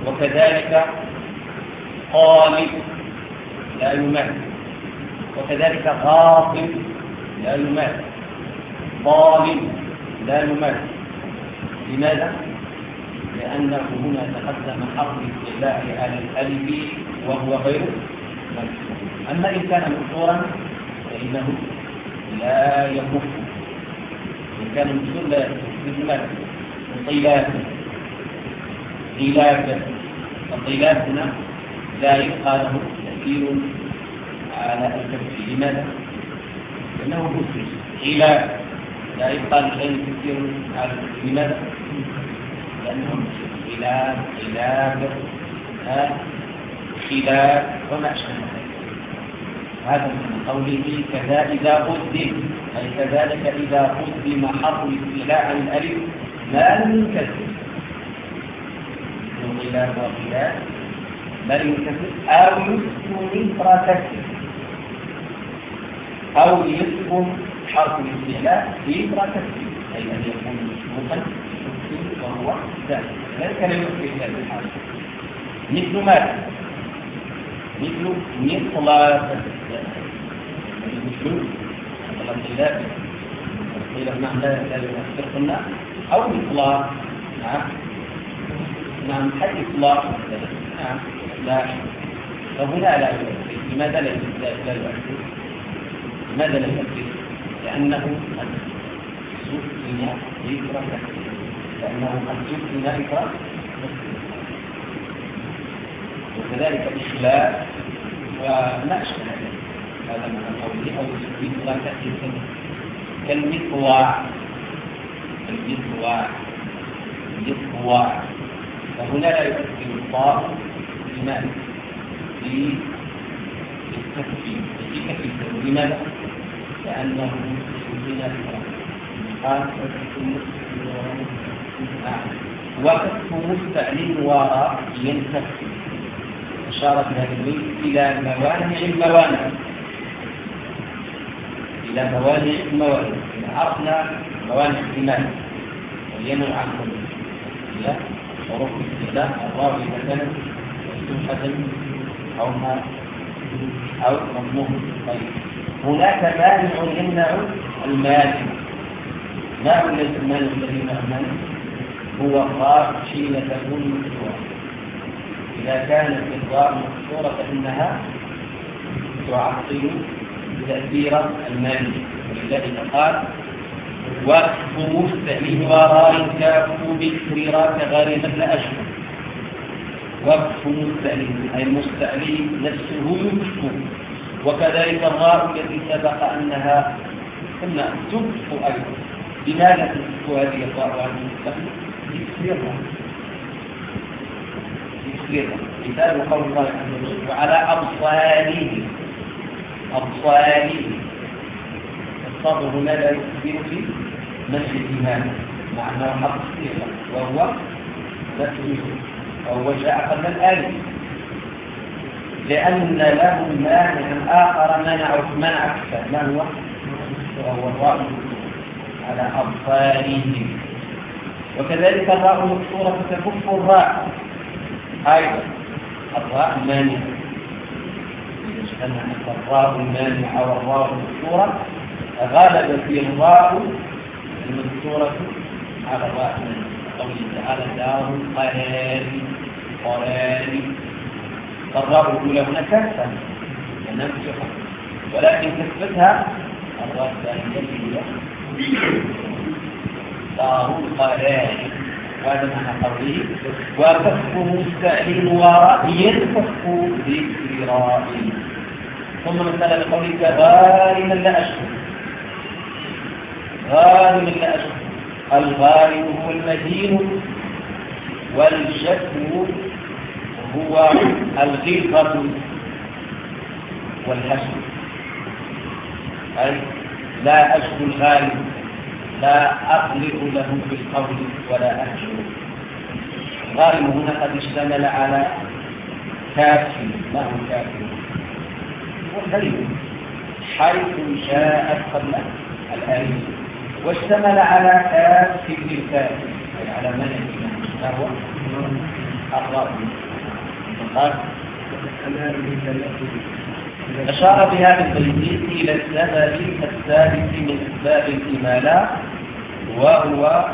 وكذلك قالب لا يمات، وكذلك غاصب لا يمات، ظالم لا يمات. لماذا؟ لأنه هنا تقدم حرف الاستعلاء على الألف وهو غير مكسور. أما إن كان مكسورا فإنه لا يكف، إن كان مكسور لا يكف. لماذا؟ الطيلات طيلات الطيلات هنا لا يبقى له تأثير على الكف. لماذا؟ لأنه مكسور. طيلات لا يبقى له تأثير على الكف. لماذا؟ لأنهم خلاف خلاف خلاف وما أشبه ذلك. هذا من قوله كذا إذا قدم، أي كذلك إذا قدم حرف الاستعلاء عن الألف ما ينكسر من خلاف وخلاف ما ينكسر أو يسكن إثر كسر، أو يسكن حرف الاستعلاء إثر كسر، أي أن يكون مسبوقا وهو ذلك ذلك لا يمكن إلا بالحال. مثل ماذا؟ مثل مطلق مثل الخلاف الخلاف نعم لا يؤثر قلنا أو مطلق نعم نعم حي إطلاق نعم لا، فهنا لا يؤثر. لماذا لا يؤثر؟ لماذا لا يؤثر؟ لأنه سكن ذكر لأنه مكتوب في ذلك، وكذلك الإخلاء وما أشبه ذلك. هذا من قوله أو يثبت لا تأتي كالمطواع المطواع المطواع فهنا لا يؤثر الطاء بماء في التكفير في كفير. لماذا؟ لأنه سكن قال وكف مستعلم وراء ينكف. أشارت هذه البيت إلى موانع الموانع إلى موانع الموانع. عرفنا موانع الإيمان وينوع عنهم إلى حروف الاستعلاء الراوي مثلا مفتوحة أو ما أو مضموم. طيب هناك مانع يمنع المانع. ما هو المانع الذي يمنع المانع؟ هو الراء حين تكون مكسورة. إذا كانت الراء مكسورة فإنها تعطل تأثير المانع، ولذلك قال وقف مستعلم وراء كاف بكسر راء كغاربة لا أشهر. وقف مستعلم أي المستعلم نفسه يكف، وكذلك الراء التي سبق أنها قلنا تكف أيضا. لماذا تكف هذه الراء عن المستعلم؟ يكسرها يكسرها. مثال قول الله عز وجل وعلى أبصارهم أبصارهم. الصبر هنا لا يكسر في نفس الإيمان مع أنه حق الصيغة وهو نفسه وهو جاء قبل الآية، لأن له مانع آخر منع منع أكثر. ما هو؟ وهو الراء على أبصارهم. وكذلك الراء مكسورة تكف الراء أيضا. الراء مانعة إذا اجتمعت الراء المانعة والراء المكسورة غلب في الراء المكسورة على الراء المانعة. قوله تعالى دار قرار قرار. الراء الأولى هنا كسرة لأنها مفتوحة، ولكن كسرتها الراء الثانية هي دار قرار. هذا معنى قوله وكف مستعلم وراء ينكف بكسر. ثم مثلا لقولك غارما لا أشهر. غارما لا أشهر. الغارم هو المدين، والشتم هو الغلظة والحشد. أي لا أشهر الغارم، لا أقلق له بالقول ولا أهجر. الغارم هنا قد اشتمل على كافر. ما هو كافر؟ هو الغريم حيث جاءت قبل الآية، واشتمل على كافر الكافر أي على من الإيمان. هو أقرأ قال أشار بهذا البيت إلى السبب الثالث من أسباب الإمالة وهو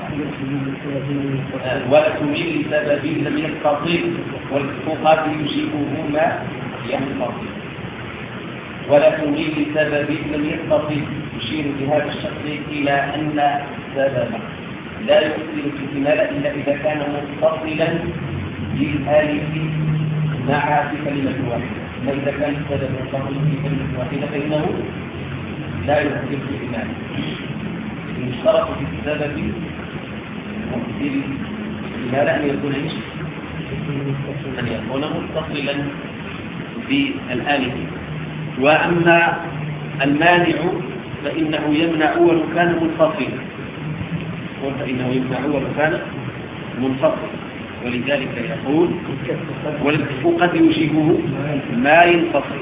ولتميل لسبب لم يستطيع والفقهاء يجيبهما ينفصل ولا تميل لسبب لم يستطيع يشير بهذا الشخص إلى أن السبب لا يؤثر في الإمالة إلا إذا كان متصلا بالآلف مع في كلمة واحدة. فإذا كان السبب متصل في كلمة واحدة فإنه لا يؤثر في الإمالة. يشترط في السبب مؤثر الإمالة أن يكون إيش؟ أن يكون متصلا بالآلف. وأما المانع فإنه يمنع ولو كان منفصلا فإنه يمنع ولو كان منفصلا ولذلك يقول وقد يجيبه ما ينفصل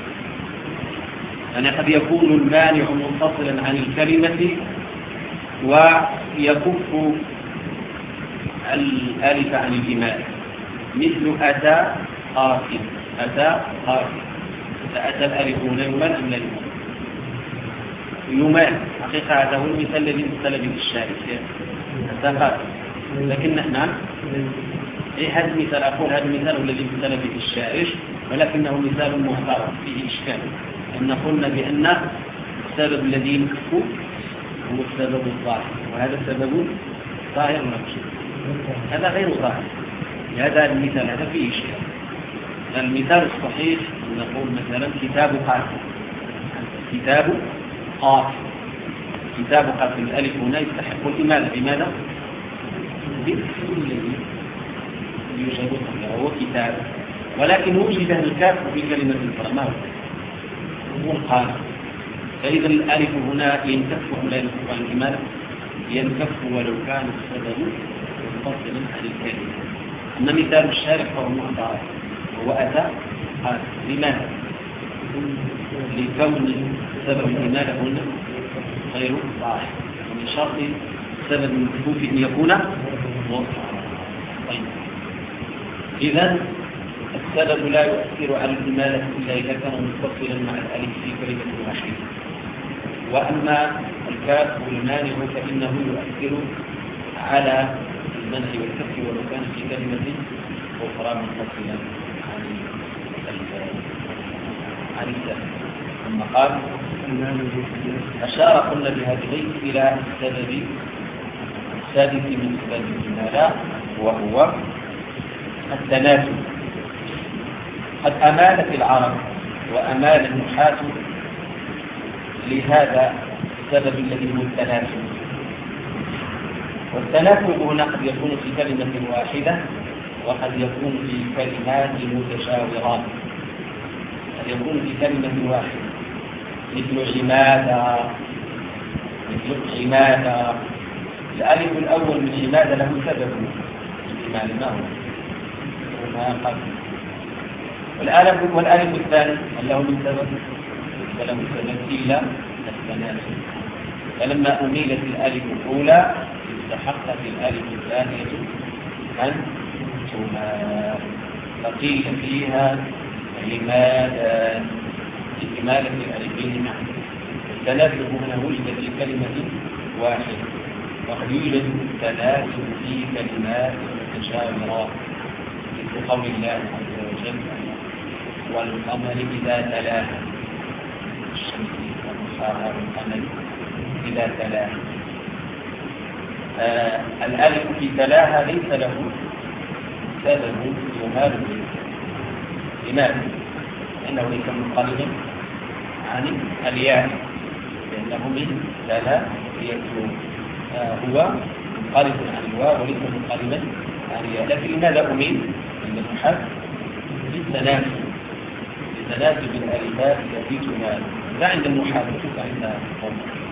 يعني قد يكون المانع منفصلا عن الكلمة ويكف الآلف عن الإمالة مثل أتى قاسم أتى قاسم فأتى الآلف هنا يمال أم لا يمال حقيقة هذا هو المثال الذي مثل به الشارع أتى قاسم لكن نحن إيه هذا المثال أقول هذا المثال الذي مثل به الشارع ولكنه مثال محترم فيه إشكال أن قلنا بأن السبب الذي ينكف هو السبب الظاهر وهذا السبب ظاهر نفسه هذا غير ظاهر هذا المثال هذا فيه إشكال. المثال الصحيح نقول مثلا كتاب قاسم كتاب قاسم كتاب قاسم الألف هنا يستحق الإمالة لماذا؟ بالاسم الذي يوجد قبله هو كتاب ولكن وجد الكاف في كلمة الفرع هو القاسم فإذا الألف هنا ينكف ولا ينكف عن الإمالة ينكف ولو كان السبب منفصلا عن الكلمة. أما مثال الشارع فهو معترض هو أتى قال لماذا؟ لكون سبب الإمالة هنا غير صحيح ومن شرط سبب المكفوف أن يكون موصلا. طيب إذن السبب لا يؤثر على الإمالة إلا إذا كان متصلا مع الألف في كلمة واحدة. وأما الكاف والمانع فإنه يؤثر على المنع والكف ولو كان في كلمة أخرى منفصلة عن السبب. ثم قال أشار قلنا بهذه إلى السبب السادس من أسباب الإمالة وهو التناسب. قد أمالت العرب وأمال النحاة لهذا السبب الذي هو التناسب. والتناسب هنا قد يكون في كلمة واحدة وقد يكون في كلمات متشاورات. قد يكون في كلمة واحدة مثل عمادة مثل عمادة. الألف الأول من عمادة له سبب الإمالة ما هو وما قبل. والألف والألف الثاني له من سبب فله سبب إلا التناسب. فلما أميلت الألف الأولى استحقت الألف الثانية أن تمال فقيل فيها لماذا لإمالة الألفين معا. التناسب هنا وجد في كلمة واحدة وقد يوجد تناسب في كلمات متشابهات مثل قول الله عز وجل والقمر إذا تلاها الشمس والضحاها والقمر إذا تلاها. آه الألف في تلاها ليس له سبب يمال به. لماذا؟ لأنه ليس منقلبا عن الياء لأنه من تلا يتلو آه هو منقلب عن الواو وليس منقلبا عن الياء. لكن لماذا أميل عند النحاة؟ للتناسب لتناسب الألفات التي تمال لا عند النحاة وشوف عند القوم.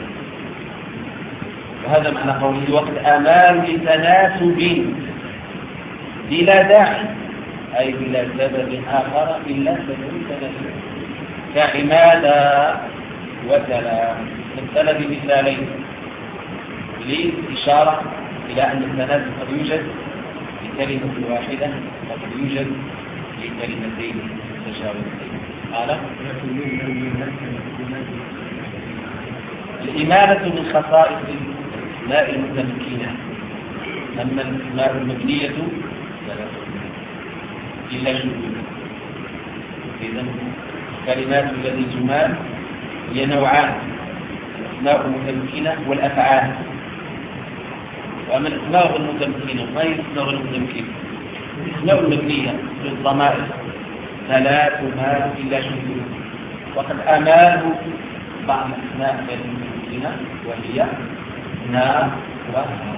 وهذا معنى قوله وقت أمال لتناسب بلا داعي أي بلا سبب آخر إلا سبب التناسب كعمادة وتلا مثل بمثالين للإشارة إلى أن التناسب قد يوجد الكلمة الواحدة وقد يوجد لكلمتين متجاورتين. قال الإمالة من خصائص الأسماء المتمكنة، أما الأسماء المبنية إلا شذوذ. إذن كلمات الذي جمال هي نوعان: الأسماء المتمكنة والأفعال. وأما الأسماء المتمكنة ما هي الأسماء المتمكنة؟ الأسماء المبنية للضمائر فلا تمال إلا شذوذ. وقد أمال بعض الأسماء المتمكنة وهي نا وها.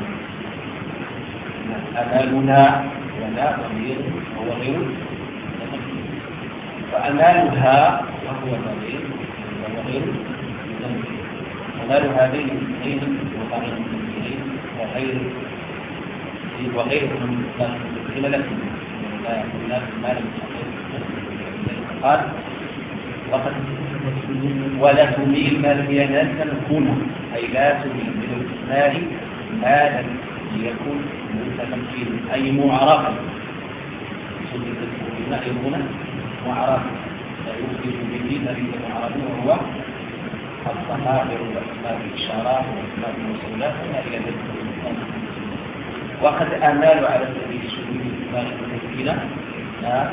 أمالنا ولا ضمير وهو غير متمكن، وأمالها وهو ضمير وهو غير متمكن. أمال هذين الاثنين وغير المتمكنين وغير وغيرهم لا يمكن لكم لا الناس ما لم قال وقد ولا تميل ما لم ينزل هنا، أي لا تميل من الإسماء ما لم يكن متمكن أي معرفا. الإسماء هنا معرفا لا يمكن به نريد معرفا، وهو الضمائر وأسماء الإشارات وأسماء الموصولات وما إلى ذلك. وقد أمال على سبيل شذوذ الإسماء المتمكنة لا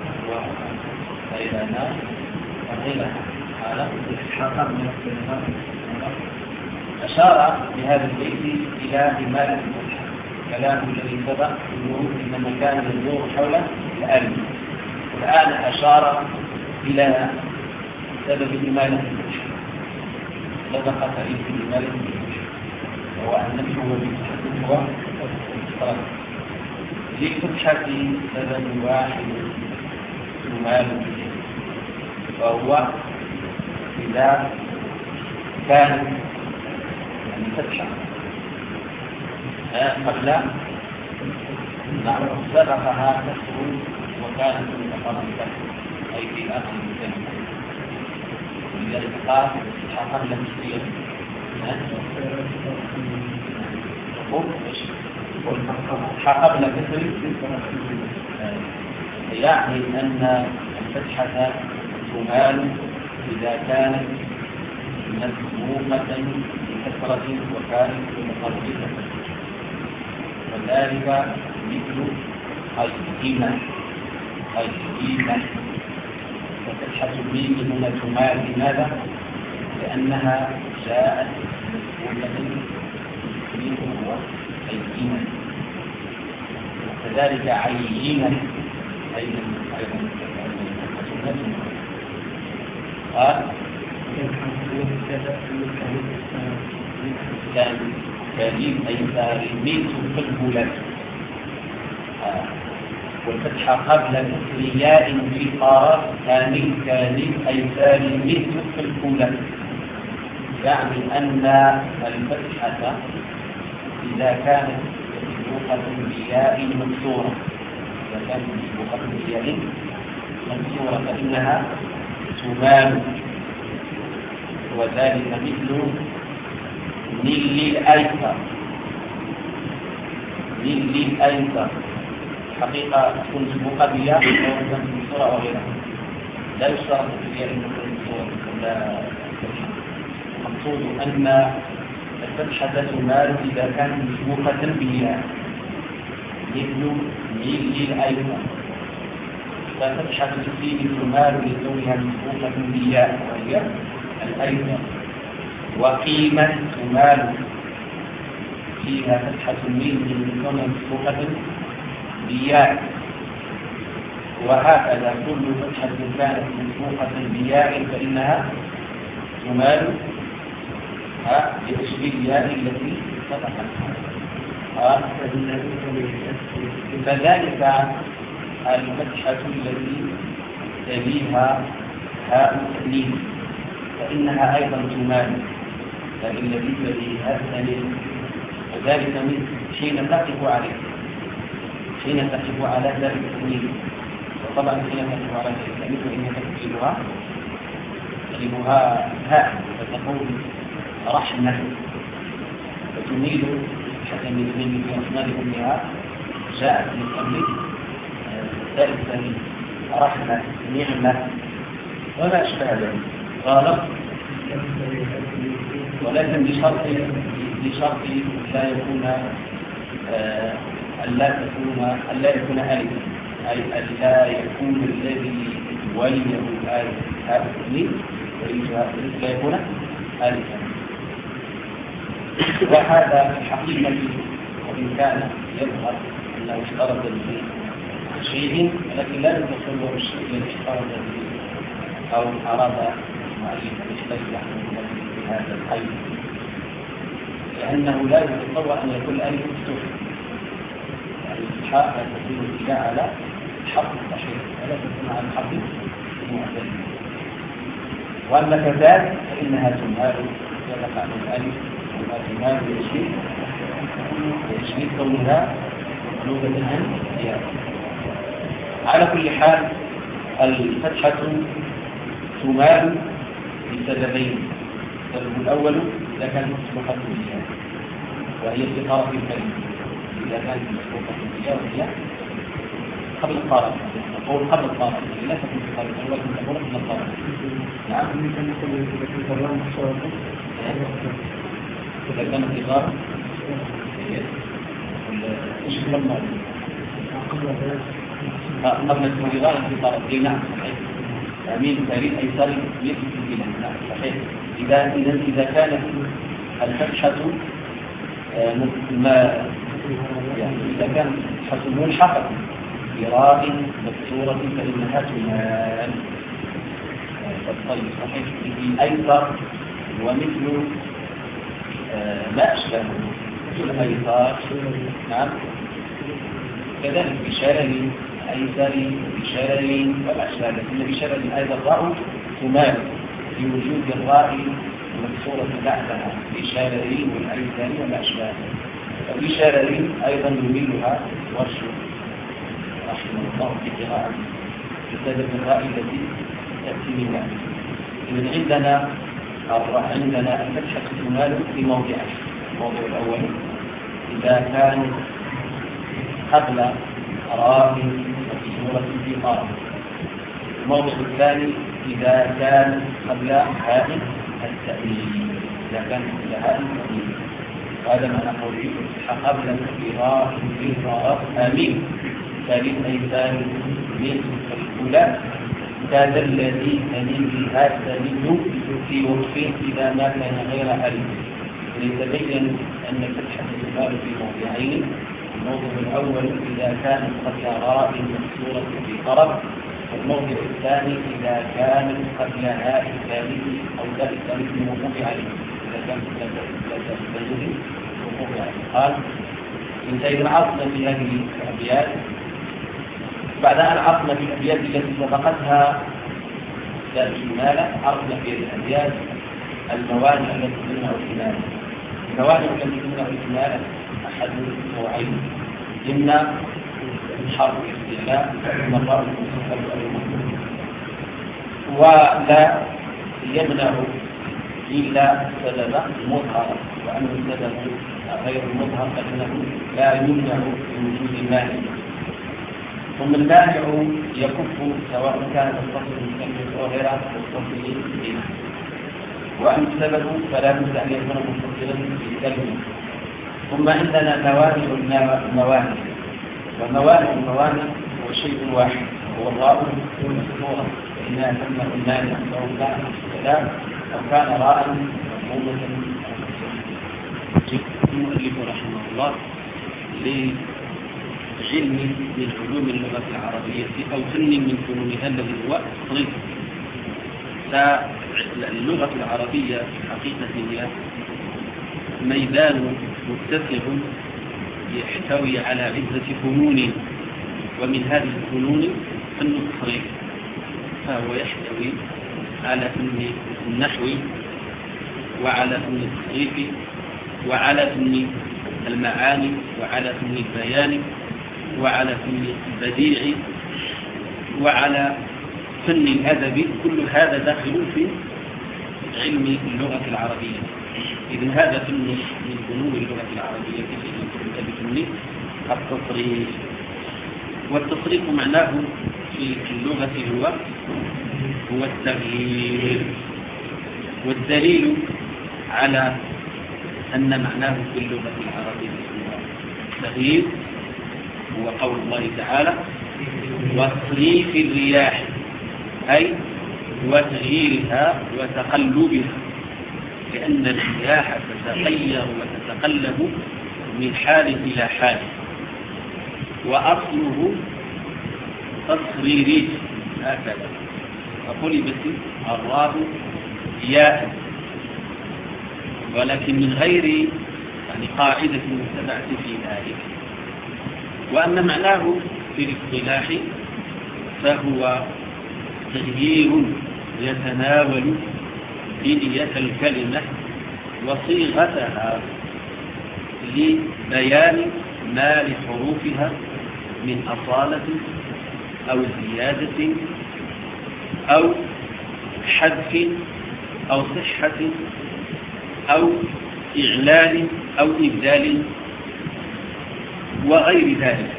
وغير لا وغيرها. قال أشار بهذا البيت إلى إمالة الفتحة. كلام الذي سبق أنه إنما كان يدور حول الألف، والآن أشار إلى سبب إمالة الفتحة. سبق تعريف إمالة الفتحة وهو أن هو بالفتحة هو الإفراد. للفتحة سبب واحد يمال به، وهو إذا كانت الفتحة قبل نعم سبقها كسر وكانت متقربة أي في آخر الكلمة. لذلك قال الفتحة قبل التسليم الفتحة قبل كسر، يعني أن الفتحة تمال إذا كانت مسبوقة بكثرة وكانت متقربة، وذلك مثل قيمة قيمة. وفتحة الميم هنا تمال لماذا؟ لأنها جاءت مسبوقة منه هو قيمة، وكذلك عينة أيضا أيضا قال كان كريم أي تاريميت في البلاد. آه. والفتحة قبل كسر ياء في قارات كامل كامل أي تاريميت في البلاد، يعني أن الفتحة إذا كانت مسبوقة بياء مكسورة إذا كانت مسبوقة بياء مكسورة فإنها تمال، وذلك مثل نيل الأيسر. نيل الأيسر حقيقة تكون مسبوقة بياء مكسورة وغيرها، لا يشترط في بياء مكسورة. المقصود أن الفتحة تمال إذا كانت مسبوقة بياء مثل نيل الأيسر، ففتحة السين تمال لكونها مسبوقة بياء وهي الأيسر. وقيمة تمال فيها فتحة الميم من كونها مسبوقة بياء، وهكذا كل فتحة كانت مسبوقة بياء فإنها تمال بتشبيه الياء التي سبقت. فذلك الفتحة التي تليها هاء التأنيث فإنها أيضا تمال، فإن الذي تليها التأنيث، وذلك من حين تقف عليه حين تقف على ذلك التأنيث. وطبعا حين تقف على ذلك التأنيث فإنك تقلبها تقلبها هاء فتقول رحمة، فتميل حتى من في أصنام أمها جاءت من قبله ثالثا رحمة نعمة وما أشبه ذلك غالب، ولكن بشرط بشرط لا يكون ألا تكون ألا يكون ألف، أي ألا يكون الذي وليه الآية هذا التسليم لا يكون ألفا. وهذا الحقيقة وإن كان يظهر أنه اشترط بشيء، ولكن لا يتصور الشيء الذي اشترط به أو أراد المؤلف أن يستشرح في هذا القيد، لأنه لا يتصور أن يكون الألف مفتوحا، يعني الحاء لا تكون إلا على الحق الصحيح ولا تكون على الحق المعتدل. وأما كذلك فإنها تمال يقع من الألف وما تمال بشيء بشيء كونها مطلوبة عن زيادة. على كل حال الفتحة تمال بسببين. السبب الأول إذا كانت مسبوقة بالياء وهي في طرف الكلمة، إذا كانت مسبوقة بالياء وهي قبل الطرف، نقول قبل الطرف لا تكون في الطرف الأول، ولكن تكون قبل الطرف. نعم. إذا كانت إضافة إيش قبل قبل الإضافة في طرف. نعم صحيح. أمين تاريخ أيسر يثبت بنا. نعم صحيح. إذا إذا إذا كانت الفتحة ما يعني إذا كانت الفتحة ملحقة براء مكسورة فإنها تمال. طيب صحيح. في أيسر ومثل ما أشبه مثل أيسر. نعم كذلك بشرر أيسر بشرر وما أشبه، لكن بشرر أيضا الراء تمال في وجود الراء مكسورة بعدها بشرر والأيسر وما أشبه. بشرر أيضا يميلها ورش رحمه الله في قراءة بسبب الراء التي تأتي منها. إذن عندنا عندنا الفتحة تمال في موضعين. الموضع الأول إذا كان قبل راء مكسورة في طرف. الموضع الثاني إذا كان قبل هاء التأنيث، إذا كان قبل هاء التأنيث، هذا ما نقول فتحة قبل راء في طرف. آمين. ثالث أيضا من الأولى هذا الذي تميل هذا منه في وقف إذا ما كان غير ألف، ليتبين أن الفتحة تمال في موضعين. الموضع الأول إذا كانت قبل راء مكسورة في طرف، والموضع الثاني إذا كانت قبل هاء الثالث أو ذات الثالث الموقوف عليه، إذا كانت ذات الثالث الموقوف عليه. قال انتهي العاصمة في هذه الأبيات. بعدها العاصمة في الأبيات التي سبقتها ذات المالة. عرفنا في الأبيات الموانع التي تمنع الكمالة. الموانع التي تمنع الكمالة أحد نوعين، إما حرف الاستعلاء مرات المستقبل المطلوب، ولا يمنع إلا سبب مظهر، وأما السبب غير المظهر فإنه لا يمنع بوجود المانع. ثم المانع يكف سواء كان الفصل المستقبل أو غير متصل به، وأما السبب فلا بد أن يكون متصلا بالكلمة. ثم عندنا موانع الموانع، وموانع الموانع هو شيء واحد، هو الراء المكسورة، فإنها تمنع المانع سواء كان الكلام أو كان راء مفهومة. المؤلف رحمه الله لعلم من علوم اللغة العربية أو فن من فنونها الذي هو التصريف. فاللغة العربية حقيقة هي ميدان متسع يحتوي على عدة فنون، ومن هذه الفنون فن التصريف، فهو يحتوي على فن النحو وعلى فن التصريف وعلى فن المعاني وعلى فن البيان وعلى فن البديع وعلى فن الأدب. كل هذا داخل في علم اللغة العربية. إذن هذا فن من فنون اللغة العربية في بفنه التصريف. والتصريف معناه في اللغة هو هو التغيير. والدليل على أن معناه في اللغة العربية هو التغيير هو قول الله تعالى وتصريف الرياح، أي وتغييرها وتقلبها، لأن الرياح تتغير وتتقلب من حال إلى حال. وأصله تصريري هكذا، فقلبت الراء ياء، ولكن من غير يعني قاعدة متبعة في ذلك. وأما معناه في الاصطلاح فهو تغيير يتناول بنية الكلمة وصيغتها لبيان ما لحروفها من أصالة أو زيادة أو حذف أو صحة أو إعلال أو إبدال وغير ذلك.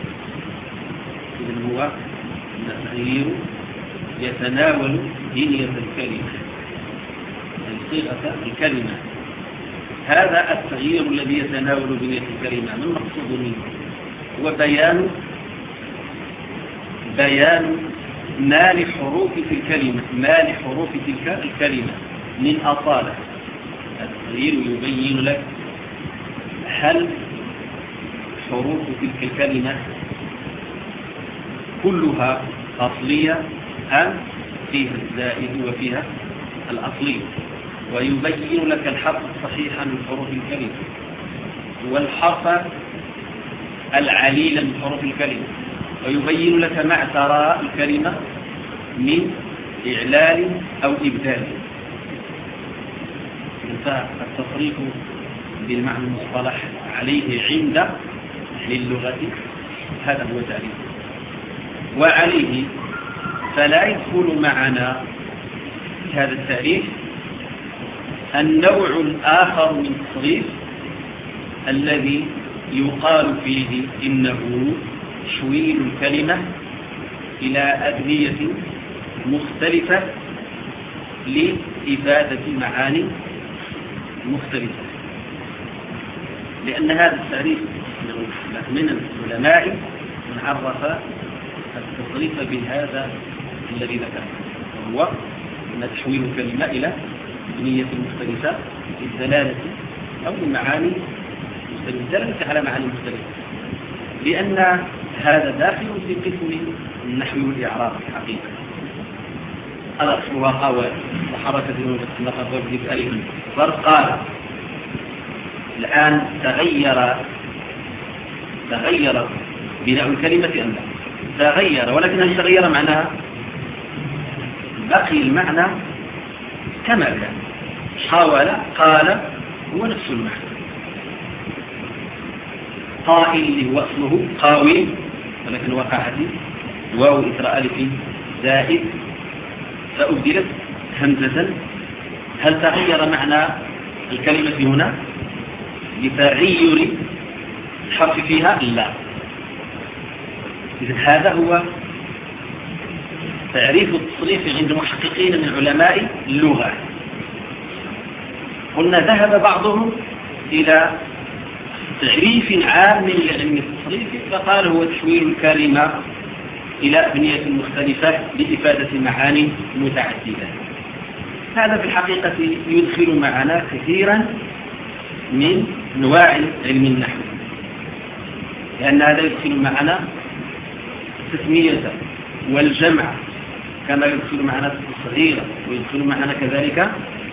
إذن هو التغيير يتناول بنية الكلمة، صيغة الكلمة. هذا التغيير الذي يتناول بنية الكلمة ما المقصود منه؟ هو بيان بيان ما لحروف في الكلمة ما لحروف تلك الكلمة من أصالة. التغيير يبين لك هل حروف تلك الكلمة كلها أصلية أم فيها الزائد وفيها الأصلي، ويبين لك الحرف الصحيح من حروف الكلمة والحرف العليل من حروف الكلمة، ويبين لك ما اعترى الكلمة من إعلال أو إبدال. فالتصريف بالمعنى المصطلح عليه عند أهل اللغة هذا هو تعريف. وعليه فلا يدخل معنا في هذا التعريف النوع الآخر من التصريف الذي يقال فيه إنه تحويل الكلمة إلى أبنية مختلفة لإفادة معاني مختلفة. لأن هذا التعريف من العلماء من عرف التصريف بهذا الذي ذكره، وهو أن تحويل الكلمة إلى أبنية مختلفة للدلالة أو المعاني مختلفة، دلالة على معاني مختلفة، لأن هذا داخل في قسم النحو والإعراب الحقيقة. الأصل وقوال وحركة النقط والجزء ألف فرق. قال الآن تغير تغير بناء الكلمة أم لا؟ تغير، ولكن هل تغير معناها؟ بقي المعنى كما كان. حاول قال هو نفس المعنى. قائل اللي هو أصله قاوي، ولكن وقعت واو إثر ألف زائد فأبدلت همزة. هل تغير معنى الكلمة هنا لتغير الحرف فيها؟ لا. إذن هذا هو تعريف التصريف عند محققين من علماء اللغة. قلنا ذهب بعضهم إلى تعريف عام لعلم التصريف فقال هو تحويل الكلمة إلى أبنية مختلفة لإفادة معاني متعددة. هذا في الحقيقة يدخل معنا كثيرا من أنواع علم النحو، لأن هذا يدخل معنا التسمية والجمع، كما يدخل معنا التصغير، ويدخل معنا كذلك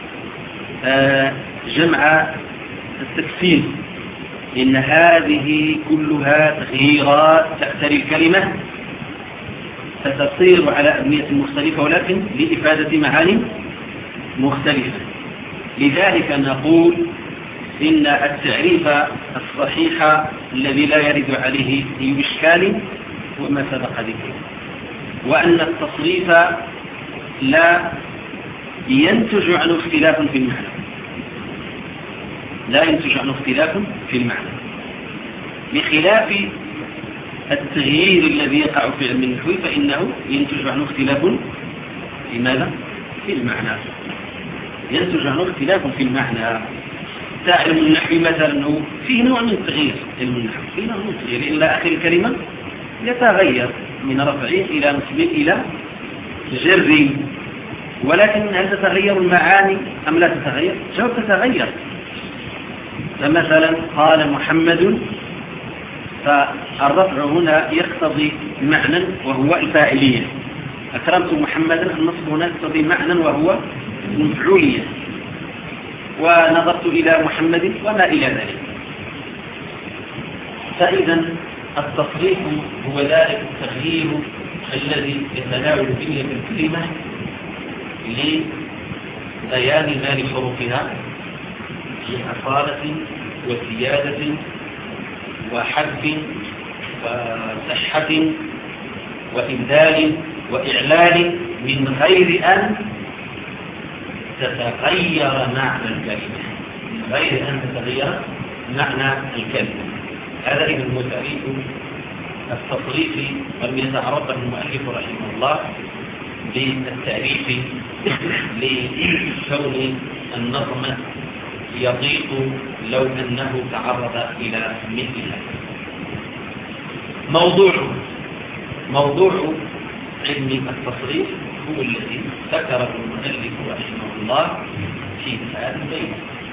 جمع التكسير، إن هذه كلها تغييرات تأثر الكلمة فتصير على أبنية مختلفة ولكن لإفادة معاني مختلفة. لذلك نقول إن التعريف الصحيح الذي لا يرد عليه أي إشكال هو ما سبق ذكره، وأن التصريف لا ينتج عنه اختلاف في المعنى، لا ينتج عنه اختلاف في المعنى. بخلاف التغيير الذي يقع في علم النحو فإنه ينتج عنه اختلاف في ماذا؟ في المعنى. ينتج عنه اختلاف في المعنى. علم النحو مثلا فيه نوع من التغيير، علم النحو فيه نوع من التغيير إلا آخر الكلمة يتغير من رفع إلى نصب إلى جر، ولكن هل تتغير المعاني أم لا تتغير؟ جواب تتغير. فمثلا قال محمد، فالرفع هنا يقتضي معنى وهو الفاعلية. أكرمت محمدا، النصب هنا يقتضي معنى وهو المفعولية. ونظرت إلى محمد وما إلى ذلك. فإذا التصريف هو ذلك التغيير الذي يتناول بنية الكلمة لبيان ما لحروفها من أصالة وزيادة وحذف وصحة وإبدال وإعلان من غير أن تتغير معنى الكلمة، من غير أن تتغير معنى الكلمة. هذا إذن هو تعريف التصريف الذي يتعرض المؤلف رحمه الله بالتعريف لكون النظم يضيق لو أنه تعرض إلى مثل هذا. موضوع موضوع علم التصريف هو الذي ذكره المؤلف رحمه الله في هذا البيت،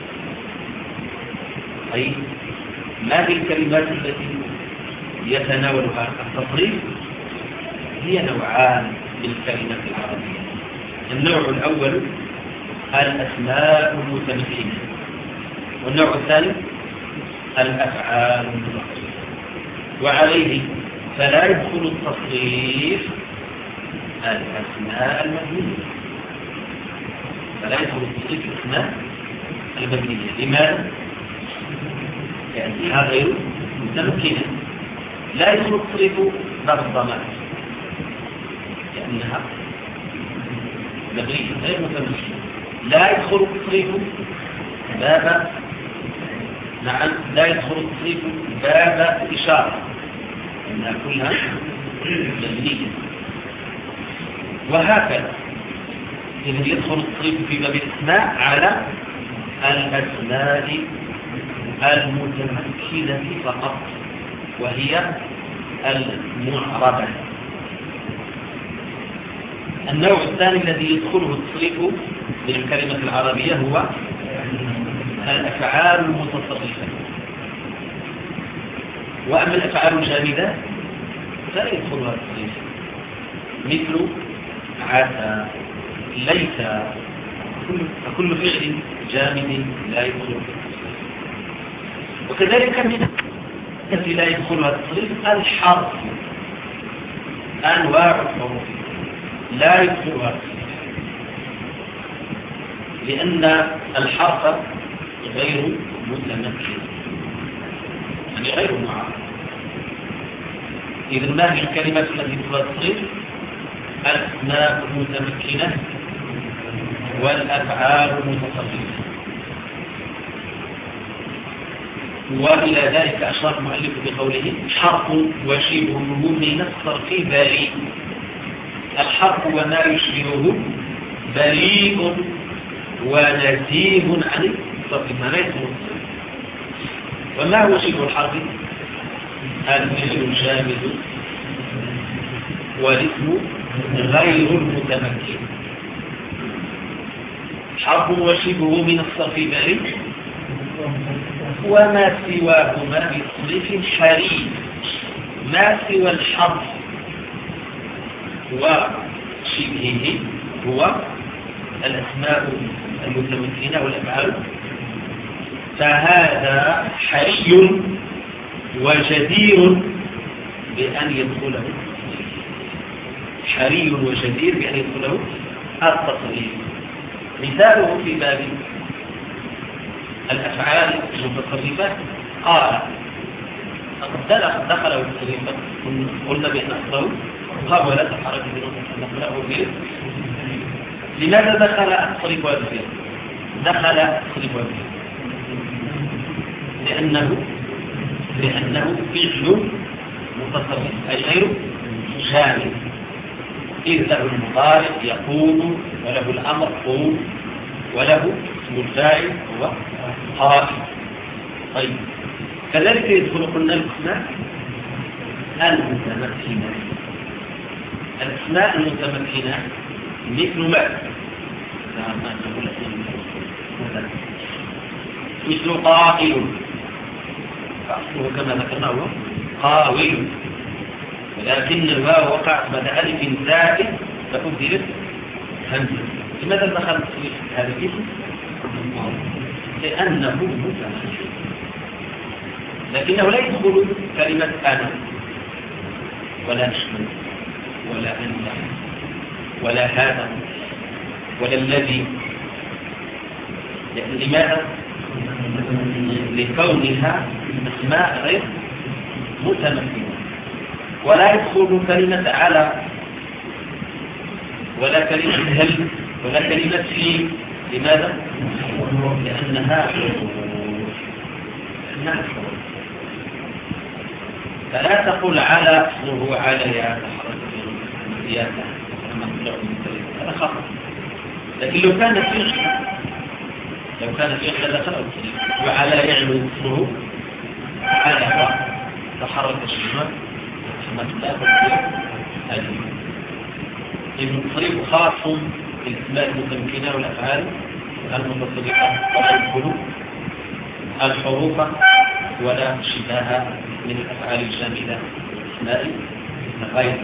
أي ما هي الكلمات التي يتناولها التصريف؟ هي نوعان للكلمات العربية. النوع الأول الأسماء المتمكنة، والنوع الثاني الأفعال المتمكنة. وعليه فلا يدخل التصريف الأسماء المبنية، فلا يدخل التصريف الأسماء المبنية. لماذا؟ لأنها غير متمكنة. لا يدخل التصريف باب الضمان لأنها مبنية غير متمكنة. لا يدخل التصريف باب نعم لا يدخل التصريف باب إشارة لأنها كلها مبنية. وهكذا إذن يدخل التصريف في باب الأسماء على الأسماء المتمكنة فقط، وهي المعربة. النوع الثاني الذي يدخله التصريف من الكلمة العربية هو الأفعال المتصرفة. وأما الأفعال الجامدة فلا يدخلها التصريف، مثل عسى، ليس، فكل فعل جامد لا يدخل. وكذلك من التي لا يدخلها التصريف الحرف، أنواع الحروف لا يدخلها التصريف، لأن الحرف غير متمكن، يعني غير معرب. إذن ما هي الكلمات التي يدخلها التصريف؟ الأسماء المتمكنة والأفعال المتصرفة. وإلى ذلك أشار المؤلف بقوله حرف وشبهه من الصرف بريء. الحرف وما يشبهه بريء ونزيه عن الصرف، ما ليس الصرف. وما هو شبه الحرف؟ الفعل الجامد والاسم غير المتمكن. حرف وشبهه من الصرف بريء وما سواهما بتصريف حريم. ما سوى الحرف وشبهه هو الأسماء المتمكنة والأفعال، فهذا حري وجدير بأن يدخله حري وجدير بأن يدخله التصريف. مثاله في باب الأفعال المتصرفة قال دخل التصريف، قلنا بأن أصله قال ولا تحرك نقرأه فيه. لماذا دخل التصريف هذا فيه؟ دخل التصريف هذا فيه لأنه لأنه فعل متصرف أي غير جامد، إذ له المضارع يقوم وله الأمر قوم وله اسم الفاعل هو قائم. طيب كذلك يدخل قلنا الأسماء المتمكنة. الأسماء المتمكنة مثل ما مثل قائل، فأصله كما ذكرنا هو قاوي، ولكن الواو وقعت بعد ألف زائد فأبدلت همزة. لماذا دخلت في هذا الاسم؟ لأنه متمكن، لكنه لا يدخل كلمة أنا ولا نحن ولا أنت ولا هذا ولا الذي. لماذا؟ لكونها أسماء غير متمكنة. ولا يدخل كلمة على ولا كلمة هل ولا كلمة في. لماذا؟ لأنها لأنها فلا تقول على أصله على يا يا هذا خطأ. لكن لو كان في لو كان في هذا خطأ. وعلى يعمل اسمه على تحرك الشمال كما تتابع هذه التصريف خاص بالاسماء المتمكنة والأفعال المتصرفة ولا يدخل الحروف ولا شبهها من الأفعال الجامدة الأسماء غير.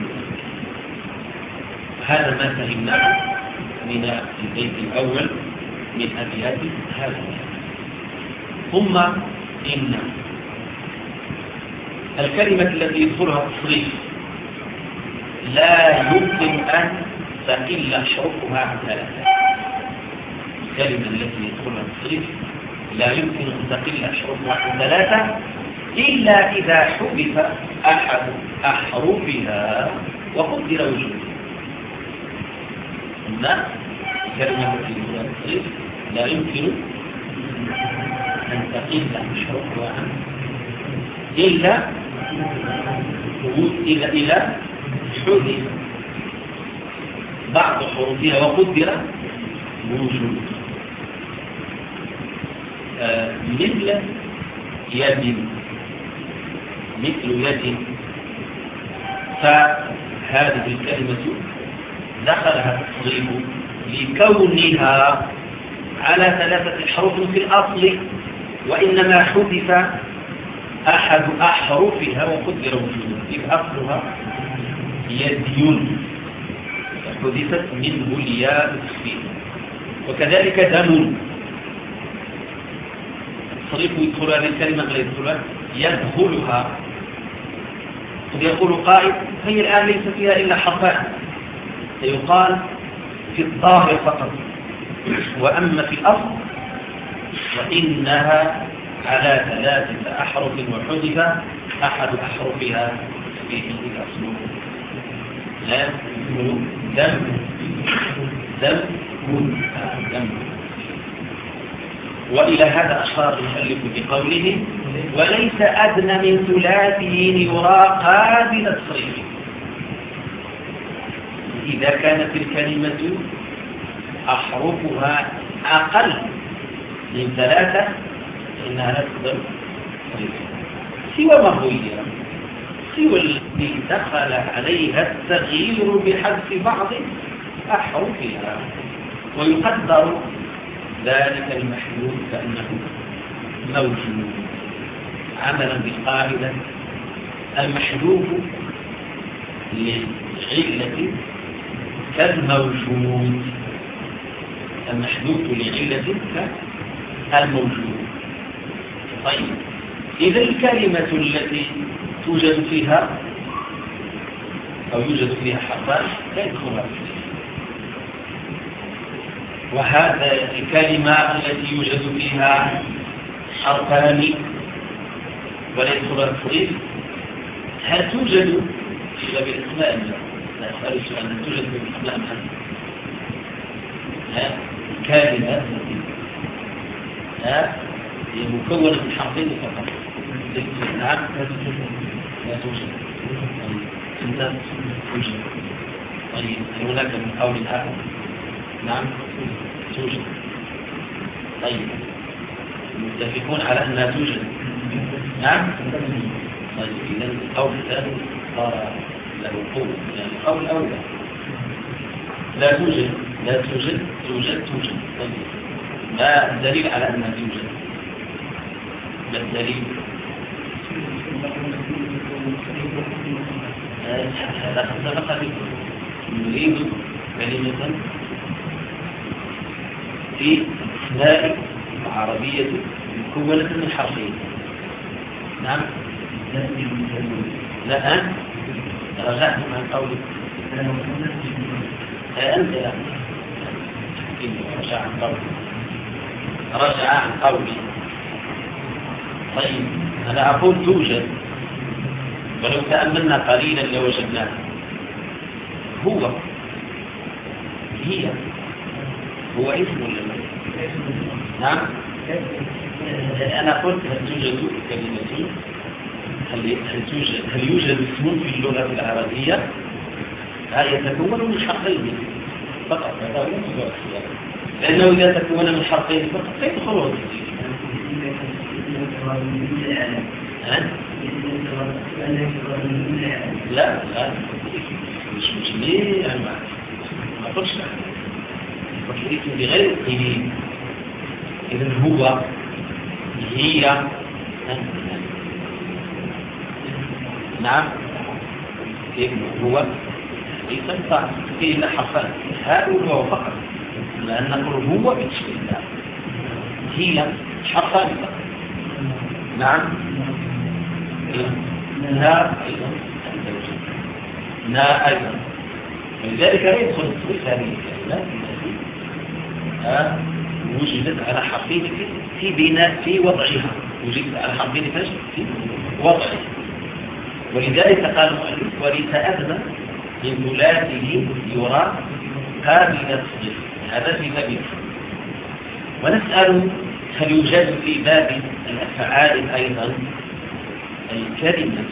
هذا ما فهمناه من البيت الأول من أبيات هذا. ثم إن الكلمة التي يدخلها التصريف لا يمكن أن تقل حروفها عن ثلاثة. الكلمة التي يدخلها التصريف لا يمكن أن تقل حروفها عن ثلاثة إلا إذا حذف أحد أحرفها وقدر وجوده. أن الكلمة التي يدخلها التصريف لا يمكن أن تقل حروفها عن إلا إلى إلى حذف بعض حروفها وقدر وجوده. آه مثل يد مثل يد. فهذه الكلمة دخلها التصريف لكونها على ثلاثة حروف في الأصل، وإنما حذف أحد أحرفها وقدر وجوده. إذ أصلها يدين حذفت منه الياء التخفيف. وكذلك دم التصريف يدخل هذه الكلمة غير يدخلها يدخلها. قد يقول قائل هي الآن ليس فيها إلا حرفان، فيقال في الظاهر فقط، وأما في الأصل وإنها على ثلاثة أحرف وحذف أحد أحرفها في الأصل. لا دم دم دم. وإلى هذا أشار المؤلف بقوله وليس أدنى من ثلاثين يرى قابل التصريف. إذا كانت الكلمة أحرفها أقل من ثلاثة فإنها لا تقدر سوى ما غير، سوى التي دخل عليها التغيير بحذف بعض أحرفها، ويقدر ذلك المحذوف كأنه موجود عملا بالقاعدة المحذوف لعلة كالموجود. المحذوف لعلة كالموجود. طيب إذا الكلمة التي توجد فيها أو يوجد فيها حرفان لا يدخلها فيه، وهذا الكلمة التي يوجد فيها حرفان ولا يدخلها التصريف هل توجد في باب الأسماء؟ لا أسأل السؤال هل توجد في الأسماء أم لا؟ كلمة هي مكونة من حرفين فقط نعم لا توجد. انت توجد. طيب هناك من قول آخر نعم توجد. طيب متفقون على أنها توجد نعم. طيب إذا القول الثاني صار له قوة يعني القول الأول لا توجد لا توجد توجد توجد. طيب ما الدليل على أنها توجد؟ ما الدليل؟ هذا سبق نريد كلمة في أسماء عربية مكونة من حرفين نعم. لا أنت رجعت عن قولك أنت لا رجع عن قولك رجع عن قولي. طيب أنا أقول توجد ولو تأملنا قليلا لوجدناها. هو هي هو اسم ولا لا؟ نعم. أنا قلت هل توجد كلمة هل توجد هل يوجد اسم في اللغة العربية يتكون من حرفين فقط. هذا هو الموضوع لأنه إذا تكون من حرفين فقط كيف خروج؟ لا لا مش مش ليه يعني ما أقولش قلت اسم بغير القليل. إذن هو هي نعم هو يتنفع فيه إلا حرفان هذا هو فقط لأن نقول هو بشكل الله هي حرفان فقط. نعم لا أيضا لا أيضا ولذلك لا يدخل الصفة هذه الكلمات التي وجدت على حرفين في بناء في وضعها وجدت على حرفين في وضعها. ولذلك قال المؤلف وليس أدنى من ثلاثه يرى قابل الصفر. هذا في باب ونسأل هل يوجد في باب الأفعال أيضا الكلمة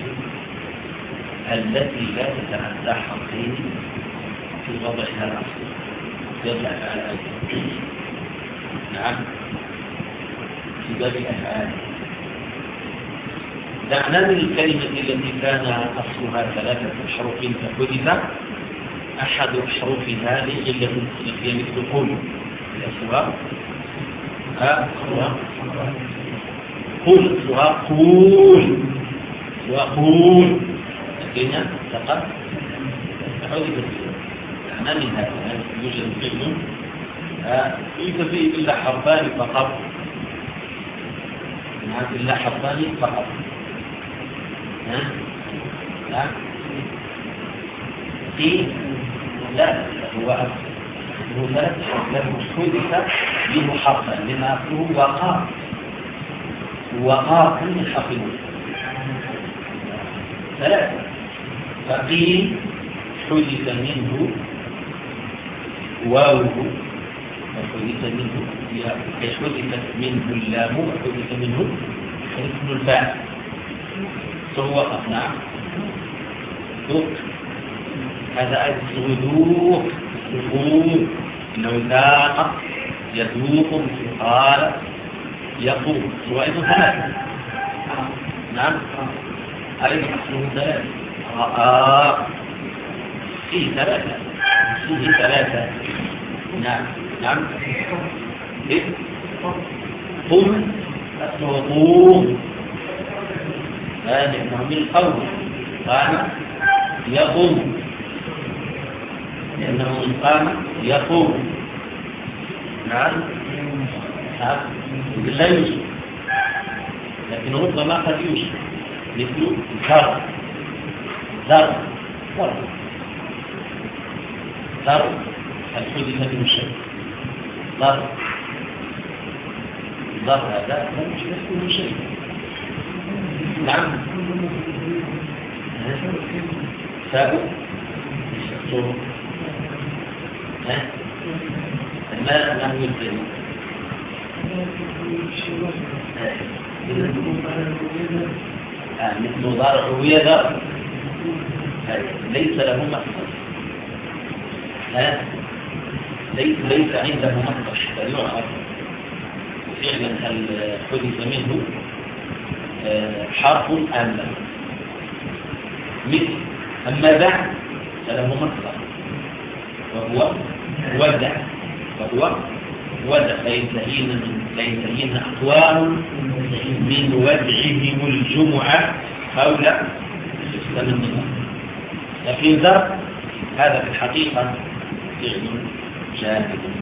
التي لا تتعدى حرفين في وضعها الأصلي باب الأفعال أيضا. نعم في باب الأفعال دعنا من الكلمة التي كان أصلها ثلاثة حروف فحذف أحد حروفها لعلة هي مثل قول الأسواق قول أسواق قول وقول لكن فقط حذف. دعنا من هذا يوجد فعل ليس فيه إلا حرفان فقط إلا حرفان فقط. ها في لا هو هو ثلاث له حذف منه حرفا لما أصله وقار وقار كل حرف ثلاثة فقيل حذف منه واوه وحذف منه حذفت منه اللام وحذف منه حذف الفاء فهو نعم ذوق. هذا أيضا ذوق ذوق إنه ذاق يذوق قال يقوم هو أيضا ثلاثة. نعم أيضا أصله ثلاثة آه فيه ثلاثة فيه ثلاثة. نعم نعم إيه قم أصله قوم هذا من القول قام يقوم لأنه من قام يقوم. نعم لا يوجد لكن ربما قد يوجد مثل ذر ذر ذر الحدث من شيء ذر ذر هذا لا يوجد من شيء. نعم فاء الشطور ما نحن الدين آه مثل مضارع ويذر ليس له مصدر. ليس ليس عنده مصدر فيعرف فعلا هل حدث منه حرف أم لا. مثل أما بعد فله مصدر وهو ودع وهو ودع فينتهين فينتهين أقوال من ودعهم الجمعة حول السمن. لكن ذر هذا في الحقيقة فعل جاهد